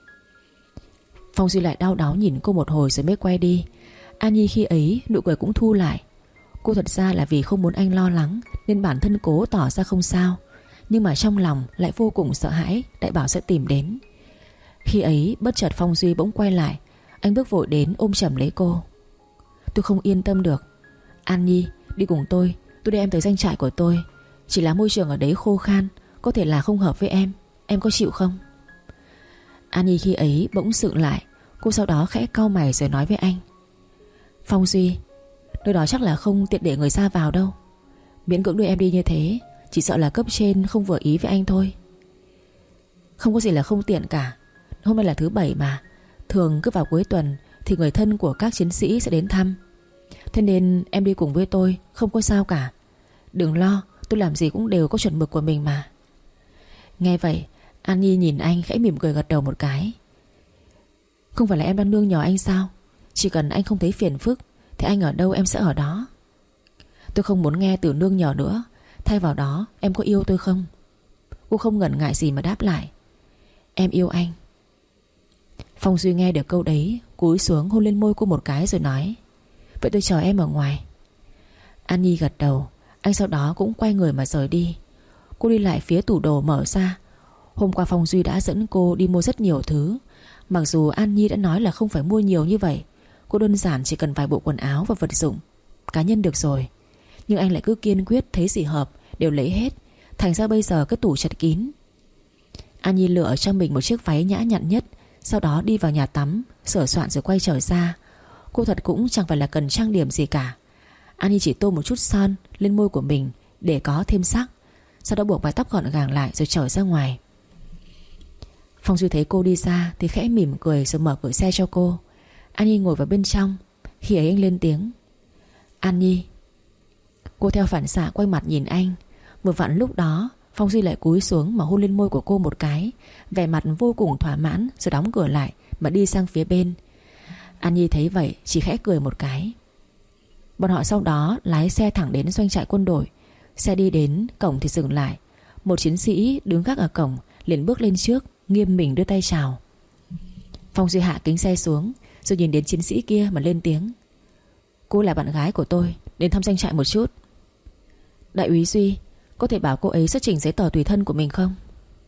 S2: Phong Duy lại đau đáu nhìn cô một hồi rồi mới quay đi. An Nhi khi ấy nụ cười cũng thu lại. Cô thật ra là vì không muốn anh lo lắng nên bản thân cố tỏ ra không sao, nhưng mà trong lòng lại vô cùng sợ hãi Đại Bảo sẽ tìm đến. Khi ấy bất chợt Phong Duy bỗng quay lại. Anh bước vội đến ôm chầm lấy cô. Tôi không yên tâm được. An Nhi, đi cùng tôi. Tôi đưa em tới doanh trại của tôi. Chỉ là môi trường ở đấy khô khan, có thể là không hợp với em. Em có chịu không? An Nhi khi ấy bỗng sượng lại. Cô sau đó khẽ cau mày rồi nói với anh: Phong Duy, nơi đó chắc là không tiện để người ra vào đâu. Miễn cưỡng đưa em đi như thế chỉ sợ là cấp trên không vừa ý với anh thôi. Không có gì là không tiện cả. Hôm nay là thứ bảy mà. Thường cứ vào cuối tuần thì người thân của các chiến sĩ sẽ đến thăm. Thế nên em đi cùng với tôi không có sao cả. Đừng lo, tôi làm gì cũng đều có chuẩn mực của mình mà. Nghe vậy An Nhi nhìn anh khẽ mỉm cười gật đầu một cái. Không phải là em đang nương nhờ anh sao? Chỉ cần anh không thấy phiền phức thì anh ở đâu em sẽ ở đó. Tôi không muốn nghe từ nương nhờ nữa. Thay vào đó em có yêu tôi không? Cô không ngần ngại gì mà đáp lại: Em yêu anh. Phong Duy nghe được câu đấy cúi xuống hôn lên môi cô một cái rồi nói: Vậy tôi chờ em ở ngoài. An Nhi gật đầu. Anh sau đó cũng quay người mà rời đi. Cô đi lại phía tủ đồ mở ra. Hôm qua Phong Duy đã dẫn cô đi mua rất nhiều thứ. Mặc dù An Nhi đã nói là không phải mua nhiều như vậy, cô đơn giản chỉ cần vài bộ quần áo và vật dụng cá nhân được rồi. Nhưng anh lại cứ kiên quyết thấy gì hợp đều lấy hết. Thành ra bây giờ cái tủ chật kín. An Nhi lựa cho mình một chiếc váy nhã nhặn nhất, sau đó đi vào nhà tắm, sửa soạn rồi quay trở ra. Cô thật cũng chẳng phải là cần trang điểm gì cả. An Nhi chỉ tô một chút son lên môi của mình để có thêm sắc. Sau đó buộc mái tóc gọn gàng lại rồi trở ra ngoài. Phong Duy thấy cô đi ra thì khẽ mỉm cười rồi mở cửa xe cho cô. An Nhi ngồi vào bên trong. Khi ấy anh lên tiếng: An Nhi. Cô theo phản xạ quay mặt nhìn anh. Vừa vặn lúc đó Phong Duy lại cúi xuống mà hôn lên môi của cô một cái, vẻ mặt vô cùng thỏa mãn, rồi đóng cửa lại mà đi sang phía bên. An Nhi thấy vậy chỉ khẽ cười một cái. Bọn họ sau đó lái xe thẳng đến doanh trại quân đội. Xe đi đến cổng thì dừng lại. Một chiến sĩ đứng gác ở cổng liền bước lên trước, nghiêm mình đưa tay chào. Phong Duy hạ kính xe xuống rồi nhìn đến chiến sĩ kia mà lên tiếng: Cô là bạn gái của tôi, đến thăm doanh trại một chút. Đại úy Duy, có thể bảo cô ấy xuất trình giấy tờ tùy thân của mình không?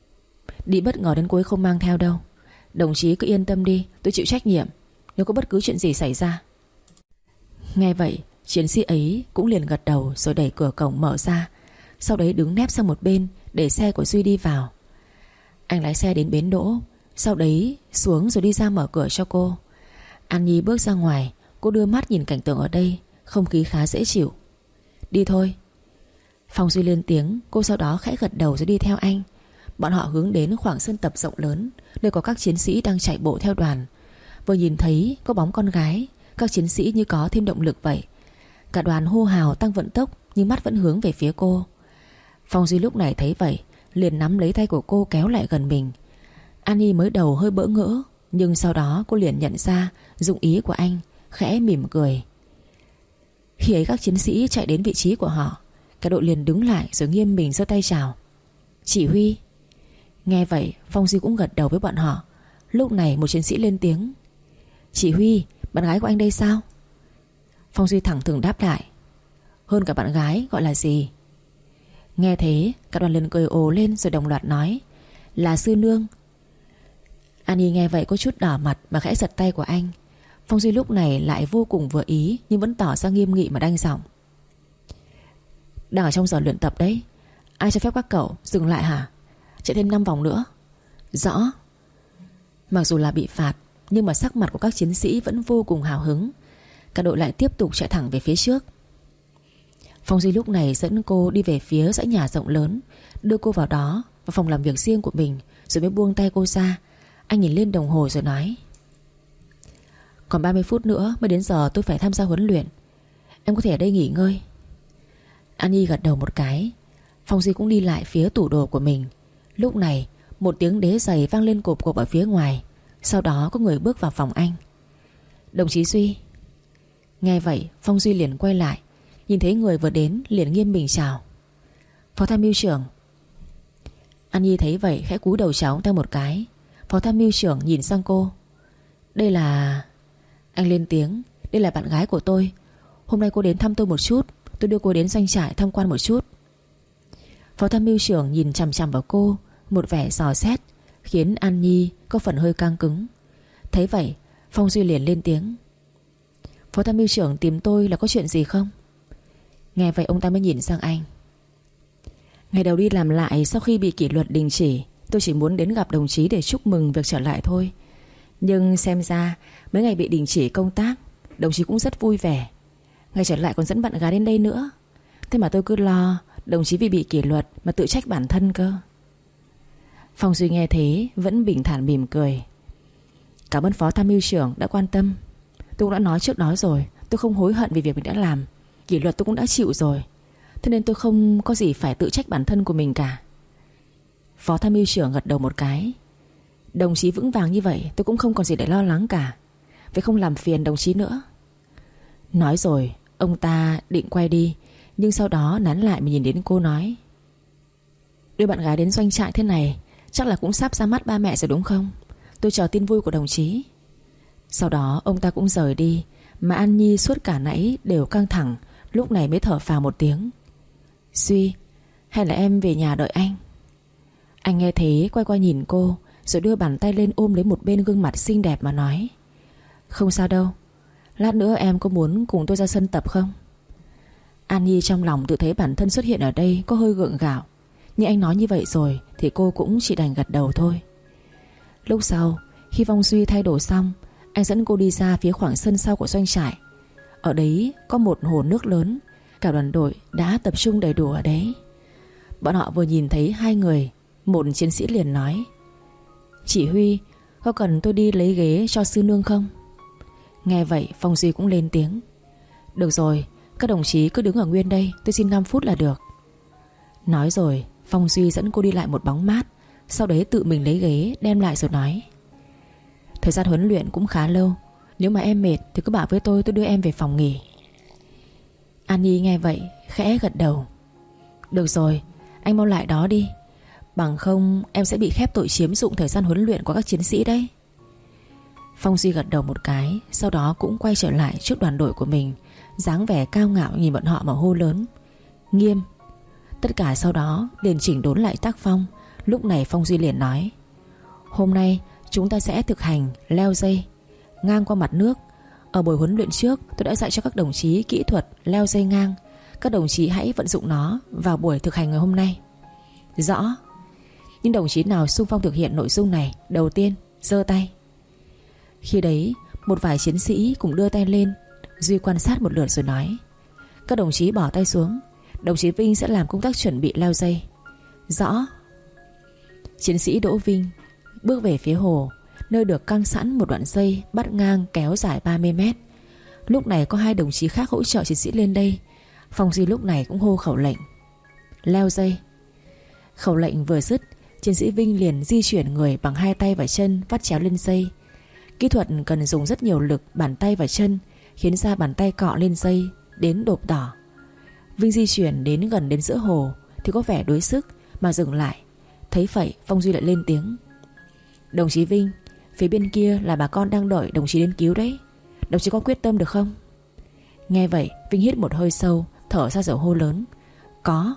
S2: Đi bất ngờ đến cô ấy không mang theo đâu. Đồng chí cứ yên tâm đi, tôi chịu trách nhiệm nếu có bất cứ chuyện gì xảy ra. Nghe vậy chiến sĩ ấy cũng liền gật đầu rồi đẩy cửa cổng mở ra. Sau đấy đứng nép sang một bên để xe của Duy đi vào. Anh lái xe đến bến đỗ, sau đấy xuống rồi đi ra mở cửa cho cô. An Nhi bước ra ngoài. Cô đưa mắt nhìn cảnh tượng ở đây, không khí khá dễ chịu. Đi thôi. Phong Duy lên tiếng. Cô sau đó khẽ gật đầu rồi đi theo anh. Bọn họ hướng đến khoảng sân tập rộng lớn, nơi có các chiến sĩ đang chạy bộ theo đoàn. Vừa nhìn thấy có bóng con gái, các chiến sĩ như có thêm động lực vậy. Cả đoàn hô hào tăng vận tốc, nhưng mắt vẫn hướng về phía cô. Phong Duy lúc này thấy vậy liền nắm lấy tay của cô kéo lại gần mình. An Nhi mới đầu hơi bỡ ngỡ, nhưng sau đó cô liền nhận ra dụng ý của anh, khẽ mỉm cười. Khi ấy các chiến sĩ chạy đến vị trí của họ, cả đội liền đứng lại rồi nghiêm mình giơ tay chào. Chỉ huy. Nghe vậy Phong Duy cũng gật đầu với bọn họ. Lúc này một chiến sĩ lên tiếng: Chỉ huy, bạn gái của anh đây sao? Phong Duy thẳng thừng đáp lại: Hơn cả bạn gái gọi là gì? Nghe thế cả đoàn liền cười ồ lên rồi đồng loạt nói: Là sư nương. An Nhi nghe vậy có chút đỏ mặt mà khẽ giật tay của anh. Phong Duy lúc này lại vô cùng vừa ý, nhưng vẫn tỏ ra nghiêm nghị mà đanh giọng: Đang ở trong giờ luyện tập đấy. Ai cho phép các cậu dừng lại hả? Chạy thêm năm vòng nữa. Rõ. Mặc dù là bị phạt, nhưng mà sắc mặt của các chiến sĩ vẫn vô cùng hào hứng. Cả đội lại tiếp tục chạy thẳng về phía trước. Phong Duy lúc này dẫn cô đi về phía dãy nhà rộng lớn, đưa cô vào đó, vào phòng làm việc riêng của mình, rồi mới buông tay cô ra. Anh nhìn lên đồng hồ rồi nói: Còn ba mươi phút nữa mới đến giờ tôi phải tham gia huấn luyện. Em có thể ở đây nghỉ ngơi. An Nhi gật đầu một cái. Phong Duy cũng đi lại phía tủ đồ của mình. Lúc này một tiếng đế giày vang lên cộp cộp ở phía ngoài. Sau đó có người bước vào phòng anh. Đồng chí Duy. Nghe vậy Phong Duy liền quay lại, nhìn thấy người vừa đến liền nghiêm mình chào. Phó tham mưu trưởng. An Nhi thấy vậy khẽ cúi đầu chào ông ta một cái. Phó tham mưu trưởng nhìn sang cô. Đây là... Anh lên tiếng. Đây là bạn gái của tôi. Hôm nay cô đến thăm tôi một chút. Tôi đưa cô đến doanh trại tham quan một chút. Phó tham mưu trưởng nhìn chằm chằm vào cô, một vẻ dò xét khiến An Nhi có phần hơi căng cứng. Thấy vậy Phong Duy liền lên tiếng. Phó tham mưu trưởng tìm tôi là có chuyện gì không? Nghe vậy ông ta mới nhìn sang anh. Ngày đầu đi làm lại sau khi bị kỷ luật đình chỉ, tôi chỉ muốn đến gặp đồng chí để chúc mừng việc trở lại thôi. Nhưng xem ra mấy ngày bị đình chỉ công tác, đồng chí cũng rất vui vẻ. Ngày trở lại còn dẫn bạn gái đến đây nữa. Thế mà tôi cứ lo đồng chí vì bị kỷ luật mà tự trách bản thân cơ. Phong Duy nghe thế vẫn bình thản mỉm cười. Cảm ơn Phó tham mưu trưởng đã quan tâm. Tôi cũng đã nói trước đó rồi, tôi không hối hận vì việc mình đã làm. Kỷ luật tôi cũng đã chịu rồi, thế nên tôi không có gì phải tự trách bản thân của mình cả. Phó tham mưu trưởng gật đầu một cái. Đồng chí vững vàng như vậy tôi cũng không còn gì để lo lắng cả. Vậy không làm phiền đồng chí nữa. Nói rồi ông ta định quay đi, nhưng sau đó nán lại mà nhìn đến cô nói. Đưa bạn gái đến doanh trại thế này chắc là cũng sắp ra mắt ba mẹ rồi đúng không? Tôi chờ tin vui của đồng chí. Sau đó ông ta cũng rời đi. Mà An Nhi suốt cả nãy đều căng thẳng, lúc này mới thở phào một tiếng. Duy, hay là em về nhà đợi anh? Anh nghe thế quay qua nhìn cô, rồi đưa bàn tay lên ôm lấy một bên gương mặt xinh đẹp mà nói. Không sao đâu. Lát nữa em có muốn cùng tôi ra sân tập không? An Nhi trong lòng tự thấy bản thân xuất hiện ở đây có hơi gượng gạo, nhưng anh nói như vậy rồi thì cô cũng chỉ đành gật đầu thôi. Lúc sau khi Phong Duy thay đồ xong, anh dẫn cô đi ra phía khoảng sân sau của doanh trại. Ở đấy có một hồ nước lớn. Cả đoàn đội đã tập trung đầy đủ ở đấy. Bọn họ vừa nhìn thấy hai người, một chiến sĩ liền nói. Chỉ huy, có cần tôi đi lấy ghế cho sư nương không? Nghe vậy Phong Duy cũng lên tiếng. Được rồi, các đồng chí cứ đứng ở nguyên đây, tôi xin năm phút là được. Nói rồi Phong Duy dẫn cô đi lại một bóng mát, sau đấy tự mình lấy ghế đem lại rồi nói. Thời gian huấn luyện cũng khá lâu, nếu mà em mệt thì cứ bảo với tôi, tôi đưa em về phòng nghỉ. An Nhi nghe vậy khẽ gật đầu. Được rồi, anh mau lại đó đi, bằng không em sẽ bị khép tội chiếm dụng thời gian huấn luyện của các chiến sĩ đấy. Phong Duy gật đầu một cái, sau đó cũng quay trở lại trước đoàn đội của mình, dáng vẻ cao ngạo nhìn bọn họ mà hô lớn. Nghiêm. Tất cả sau đó liền chỉnh đốn lại tác phong. Lúc này Phong Duy liền nói. Hôm nay chúng ta sẽ thực hành leo dây ngang qua mặt nước. Ở buổi huấn luyện trước tôi đã dạy cho các đồng chí kỹ thuật leo dây ngang. Các đồng chí hãy vận dụng nó vào buổi thực hành ngày hôm nay. Rõ. Nhưng đồng chí nào xung phong thực hiện nội dung này đầu tiên giơ tay. Khi đấy một vài chiến sĩ cùng đưa tay lên. Duy quan sát một lượt rồi nói. Các đồng chí bỏ tay xuống, đồng chí Vinh sẽ làm công tác chuẩn bị leo dây. Rõ. Chiến sĩ Đỗ Vinh bước về phía hồ, nơi được căng sẵn một đoạn dây bắt ngang kéo dài ba mươi mét. Lúc này có hai đồng chí khác hỗ trợ chiến sĩ lên đây. Phong Duy lúc này cũng hô khẩu lệnh. Leo dây. Khẩu lệnh vừa dứt, chiến sĩ Vinh liền di chuyển người bằng hai tay và chân vắt chéo lên dây. Kỹ thuật cần dùng rất nhiều lực bàn tay và chân, khiến da bàn tay cọ lên dây đến đốp đỏ. Vinh di chuyển đến gần đến giữa hồ thì có vẻ đuối sức mà dừng lại. Thấy vậy Phong Duy lại lên tiếng. Đồng chí Vinh, phía bên kia là bà con đang đợi đồng chí đến cứu đấy. Đồng chí có quyết tâm được không? Nghe vậy Vinh hít một hơi sâu, thở ra rồi hô lớn. Có.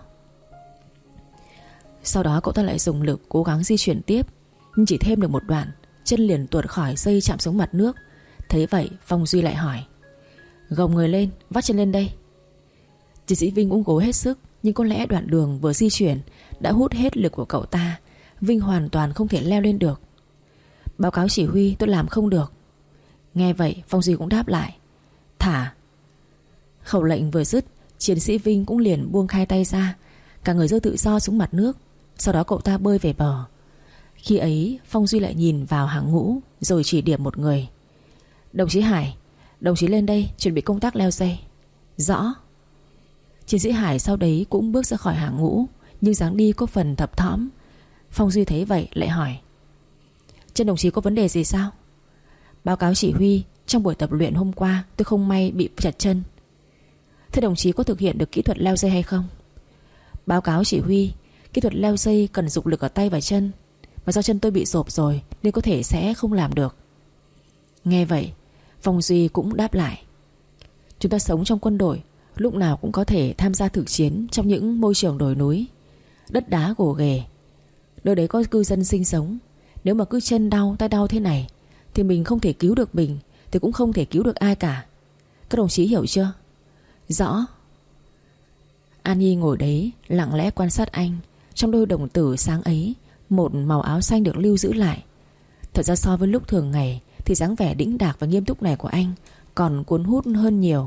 S2: Sau đó cậu ta lại dùng lực cố gắng di chuyển tiếp, nhưng chỉ thêm được một đoạn, chân liền tuột khỏi dây chạm xuống mặt nước. Thấy vậy Phong Duy lại hỏi. Gồng người lên, vắt chân lên đây. Chiến sĩ Vinh cũng cố hết sức, nhưng có lẽ đoạn đường vừa di chuyển đã hút hết lực của cậu ta. Vinh hoàn toàn không thể leo lên được. Báo cáo chỉ huy, tôi làm không được. Nghe vậy Phong Duy cũng đáp lại. Thả. Khẩu lệnh vừa dứt, chiến sĩ Vinh cũng liền buông khai tay ra, cả người rơi tự do xuống mặt nước. Sau đó cậu ta bơi về bờ. Khi ấy Phong Duy lại nhìn vào hàng ngũ, rồi chỉ điểm một người. Đồng chí Hải, đồng chí lên đây chuẩn bị công tác leo dây. Rõ. Chiến sĩ Hải sau đấy cũng bước ra khỏi hàng ngũ, nhưng dáng đi có phần thập thõm. Phong Duy thấy vậy lại hỏi: Chân đồng chí có vấn đề gì sao? Báo cáo chỉ huy, trong buổi tập luyện hôm qua tôi không may bị chật chân. Thế đồng chí có thực hiện được kỹ thuật leo dây hay không? Báo cáo chỉ huy, kỹ thuật leo dây cần dục lực ở tay và chân, và do chân tôi bị rộp rồi nên có thể sẽ không làm được. Nghe vậy, Phong Duy cũng đáp lại: Chúng ta sống trong quân đội, lúc nào cũng có thể tham gia thực chiến trong những môi trường đồi núi, đất đá gồ ghề. Nơi đấy có cư dân sinh sống. Nếu mà cứ chân đau, tay đau thế này thì mình không thể cứu được mình, thì cũng không thể cứu được ai cả. Các đồng chí hiểu chưa? Rõ. An Nhi ngồi đấy lặng lẽ quan sát anh. Trong đôi đồng tử sáng ấy, một màu áo xanh được lưu giữ lại. Thật ra so với lúc thường ngày thì dáng vẻ đĩnh đạc và nghiêm túc này của anh còn cuốn hút hơn nhiều.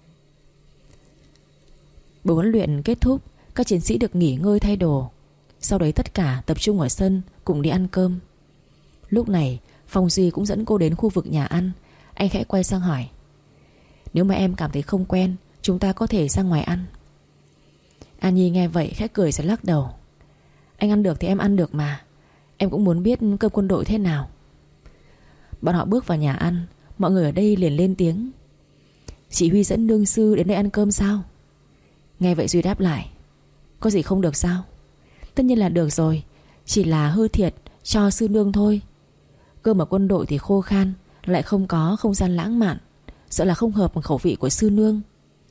S2: Buổi huấn luyện kết thúc, các chiến sĩ được nghỉ ngơi thay đồ. Sau đấy tất cả tập trung ở sân cùng đi ăn cơm. Lúc này Phong Duy cũng dẫn cô đến khu vực nhà ăn. Anh khẽ quay sang hỏi: Nếu mà em cảm thấy không quen, chúng ta có thể ra ngoài ăn. An Nhi nghe vậy khẽ cười rồi lắc đầu: Anh ăn được thì em ăn được mà. Em cũng muốn biết cơm quân đội thế nào. Bọn họ bước vào nhà ăn. Mọi người ở đây liền lên tiếng: Chỉ huy dẫn nương sư đến đây ăn cơm sao? Nghe vậy Duy đáp lại: Có gì không được sao? Tất nhiên là được rồi, chỉ là hơi thiệt cho sư nương thôi. Cơm ở quân đội thì khô khan, lại không có không gian lãng mạn, sợ là không hợp khẩu vị của sư nương.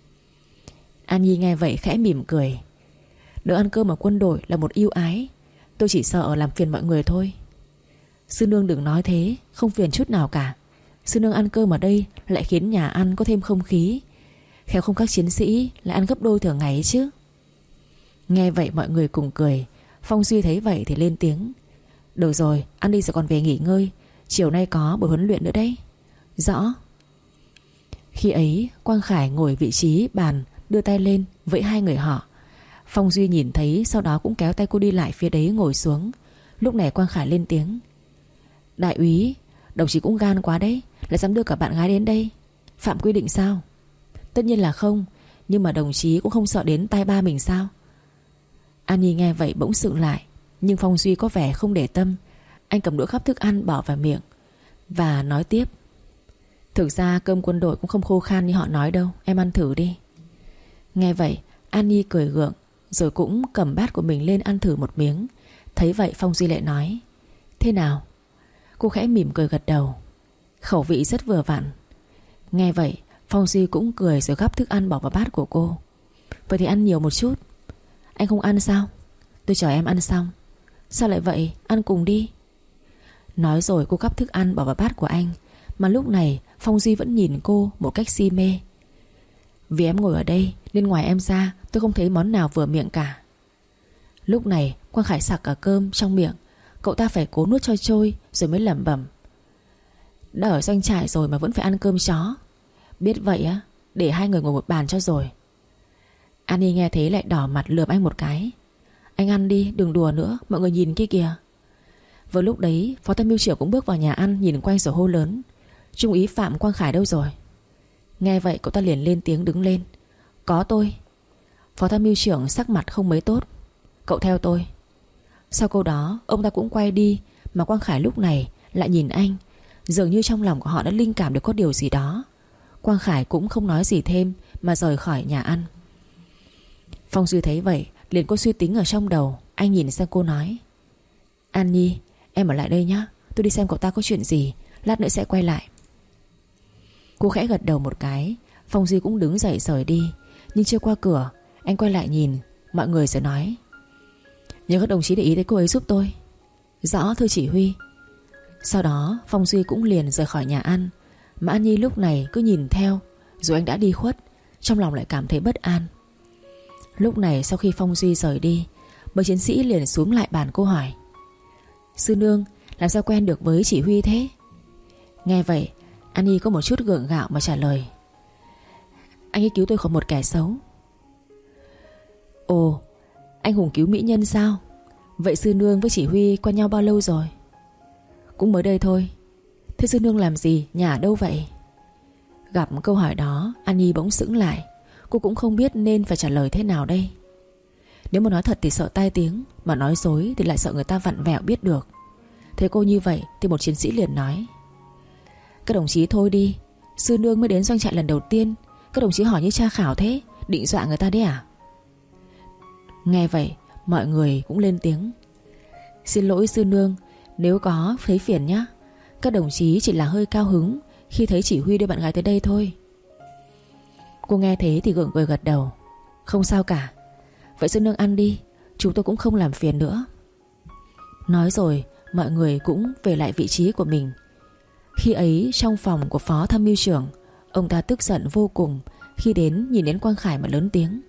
S2: An Nhi nghe vậy khẽ mỉm cười: Được ăn cơm ở quân đội là một ưu ái. Tôi chỉ sợ làm phiền mọi người thôi. Sư nương đừng nói thế, không phiền chút nào cả. Sư nương ăn cơm ở đây lại khiến nhà ăn có thêm không khí. Khéo không các chiến sĩ lại ăn gấp đôi thường ngày ấy chứ. Nghe vậy mọi người cùng cười. Phong Duy thấy vậy thì lên tiếng: Được rồi, ăn đi rồi còn về nghỉ ngơi. Chiều nay có buổi huấn luyện nữa đấy. Rõ. Khi ấy Quang Khải ngồi vị trí bàn, đưa tay lên vẫy hai người họ. Phong Duy nhìn thấy, sau đó cũng kéo tay cô đi lại phía đấy ngồi xuống. Lúc này Quang Khải lên tiếng: Đại úy, đồng chí cũng gan quá đấy, lại dám đưa cả bạn gái đến đây. Phạm quy định sao? Tất nhiên là không, nhưng mà đồng chí cũng không sợ đến tai ba mình sao? An Nhi nghe vậy bỗng sững lại, nhưng Phong Duy có vẻ không để tâm. Anh cầm đũa gắp thức ăn bỏ vào miệng và nói tiếp: Thực ra cơm quân đội cũng không khô khan như họ nói đâu, em ăn thử đi. Nghe vậy An Nhi cười gượng, rồi cũng cầm bát của mình lên ăn thử một miếng. Thấy vậy Phong Duy lại nói: Thế nào? Cô khẽ mỉm cười gật đầu: Khẩu vị rất vừa vặn. Nghe vậy Phong Duy cũng cười rồi gắp thức ăn bỏ vào bát của cô. Vậy thì ăn nhiều một chút. Anh không ăn sao? Tôi chờ em ăn xong. Sao lại vậy? Ăn cùng đi. Nói rồi cô gắp thức ăn bỏ vào bát của anh. Mà lúc này Phong Duy vẫn nhìn cô một cách si mê. Vì em ngồi ở đây nên ngoài em ra tôi không thấy món nào vừa miệng cả. Lúc này Quang Khải sặc cả cơm trong miệng. Cậu ta phải cố nuốt cho trôi rồi mới lẩm bẩm: Đã ở doanh trại rồi mà vẫn phải ăn cơm chó. Biết vậy á, để hai người ngồi một bàn cho rồi. An Nhi nghe thế lại đỏ mặt lườm anh một cái: Anh ăn đi, đừng đùa nữa, mọi người nhìn kia kìa. Vừa lúc đấy Phó tham mưu trưởng cũng bước vào nhà ăn, nhìn quanh rồi hô lớn: Trung úy Phạm Quang Khải đâu rồi? Nghe vậy cậu ta liền lên tiếng đứng lên: Có tôi. Phó tham mưu trưởng sắc mặt không mấy tốt: Cậu theo tôi. Sau câu đó ông ta cũng quay đi. Mà Quang Khải lúc này lại nhìn anh, dường như trong lòng của họ đã linh cảm được có điều gì đó. Quang Khải cũng không nói gì thêm mà rời khỏi nhà ăn. Phong Duy thấy vậy liền có suy tính ở trong đầu. Anh nhìn sang cô nói: An Nhi, em ở lại đây nhé, tôi đi xem cậu ta có chuyện gì, lát nữa sẽ quay lại. Cô khẽ gật đầu một cái. Phong Duy cũng đứng dậy rời đi. Nhưng chưa qua cửa anh quay lại nhìn mọi người rồi nói: Nhớ các đồng chí để ý tới cô ấy giúp tôi. Rõ thưa chỉ huy. Sau đó Phong Duy cũng liền rời khỏi nhà ăn. Mà An Nhi lúc này cứ nhìn theo. Rồi anh đã đi khuất, trong lòng lại cảm thấy bất an. Lúc này sau khi Phong Duy rời đi, mấy chiến sĩ liền xuống lại bàn cô hỏi: Sư nương, làm sao quen được với chỉ huy thế? Nghe vậy An Nhi có một chút gượng gạo mà trả lời: Anh ấy cứu tôi khỏi một kẻ xấu. Ồ, anh hùng cứu mỹ nhân sao? Vậy sư nương với chỉ huy quen nhau bao lâu rồi? Cũng mới đây thôi. Thế sư nương làm gì, nhà ở đâu vậy? Gặp câu hỏi đó, An Nhi bỗng sững lại. Cô cũng không biết nên phải trả lời thế nào đây. Nếu mà nói thật thì sợ tai tiếng, mà nói dối thì lại sợ người ta vặn vẹo biết được. Thấy cô như vậy thì một chiến sĩ liền nói: các đồng chí thôi đi, sư nương mới đến doanh trại lần đầu tiên, các đồng chí hỏi như tra khảo thế, định dọa người ta đấy à? Nghe vậy mọi người cũng lên tiếng: xin lỗi sư nương, nếu có thấy phiền nhá, các đồng chí chỉ là hơi cao hứng khi thấy chỉ huy đưa bạn gái tới đây thôi. Cô nghe thế thì gượng cười gật đầu: không sao cả, vậy sư nương ăn đi, chúng tôi cũng không làm phiền nữa. Nói rồi mọi người cũng về lại vị trí của mình. Khi ấy trong phòng của phó tham mưu trưởng, ông ta tức giận vô cùng khi đến nhìn đến Quang Khải mà lớn tiếng: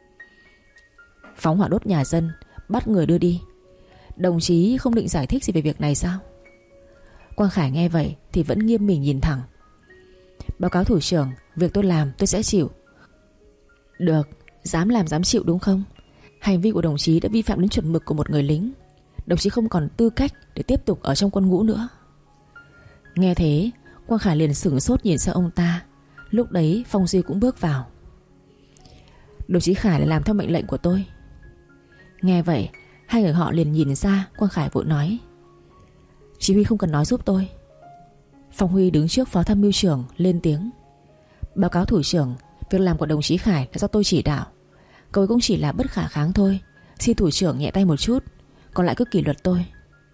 S2: phóng hỏa đốt nhà dân, bắt người đưa đi. Đồng chí không định giải thích gì về việc này sao? Quang Khải nghe vậy thì vẫn nghiêm mình nhìn thẳng: báo cáo thủ trưởng, việc tôi làm tôi sẽ chịu. Được, dám làm dám chịu đúng không? Hành vi của đồng chí đã vi phạm đến chuẩn mực của một người lính. Đồng chí không còn tư cách để tiếp tục ở trong quân ngũ nữa. Nghe thế, Quang Khải liền sửng sốt nhìn sang ông ta. Lúc đấy Phong Duy cũng bước vào. Đồng chí Khải lại làm theo mệnh lệnh của tôi. Nghe vậy, hai người họ liền nhìn ra. Quang Khải vội nói: chỉ huy không cần nói giúp tôi. Phong Huy đứng trước phó tham mưu trưởng lên tiếng: báo cáo thủ trưởng, việc làm của đồng chí Khải là do tôi chỉ đạo. Cậu ấy cũng chỉ là bất khả kháng thôi, xin thủ trưởng nhẹ tay một chút, còn lại cứ kỷ luật tôi.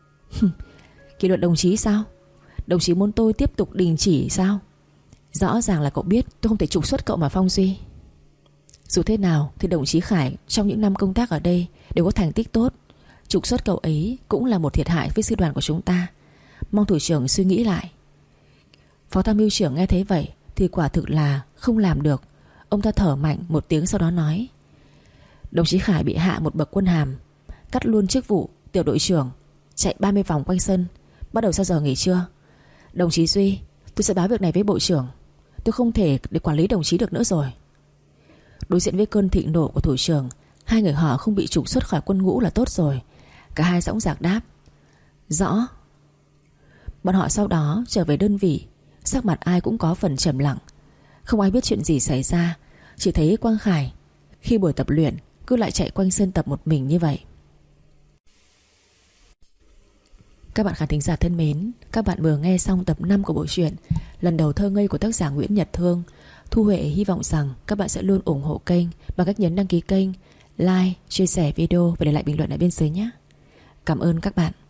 S2: Kỷ luật đồng chí sao? Đồng chí muốn tôi tiếp tục đình chỉ sao? Rõ ràng là cậu biết tôi không thể trục xuất cậu mà Phong Duy. Dù thế nào thì đồng chí Khải trong những năm công tác ở đây đều có thành tích tốt. Trục xuất cậu ấy cũng là một thiệt hại với sư đoàn của chúng ta. Mong thủ trưởng suy nghĩ lại. Phó tham mưu trưởng nghe thấy vậy thì quả thực là không làm được. Ông ta thở mạnh một tiếng sau đó nói: đồng chí Khải bị hạ một bậc quân hàm, cắt luôn chức vụ tiểu đội trưởng, chạy ba mươi vòng quanh sân, bắt đầu sau giờ nghỉ trưa. Đồng chí Duy, tôi sẽ báo việc này với bộ trưởng. Tôi không thể để quản lý đồng chí được nữa rồi. Đối diện với cơn thịnh nộ của thủ trưởng, hai người họ không bị trục xuất khỏi quân ngũ là tốt rồi. Cả hai dõng dạc đáp: rõ. Bọn họ sau đó trở về đơn vị. Sắc mặt ai cũng có phần trầm lặng. Không ai biết chuyện gì xảy ra. Chỉ thấy Quang Khải khi buổi tập luyện cứ lại chạy quanh sân tập một mình như vậy. Các bạn khán thính giả thân mến, các bạn vừa nghe xong tập năm của bộ truyện Lần Đầu Thơ Ngây của tác giả Nguyễn Nhật Thương. Thu Huệ hy vọng rằng các bạn sẽ luôn ủng hộ kênh bằng cách nhấn đăng ký kênh, like, chia sẻ video và để lại bình luận ở bên dưới nhé. Cảm ơn các bạn.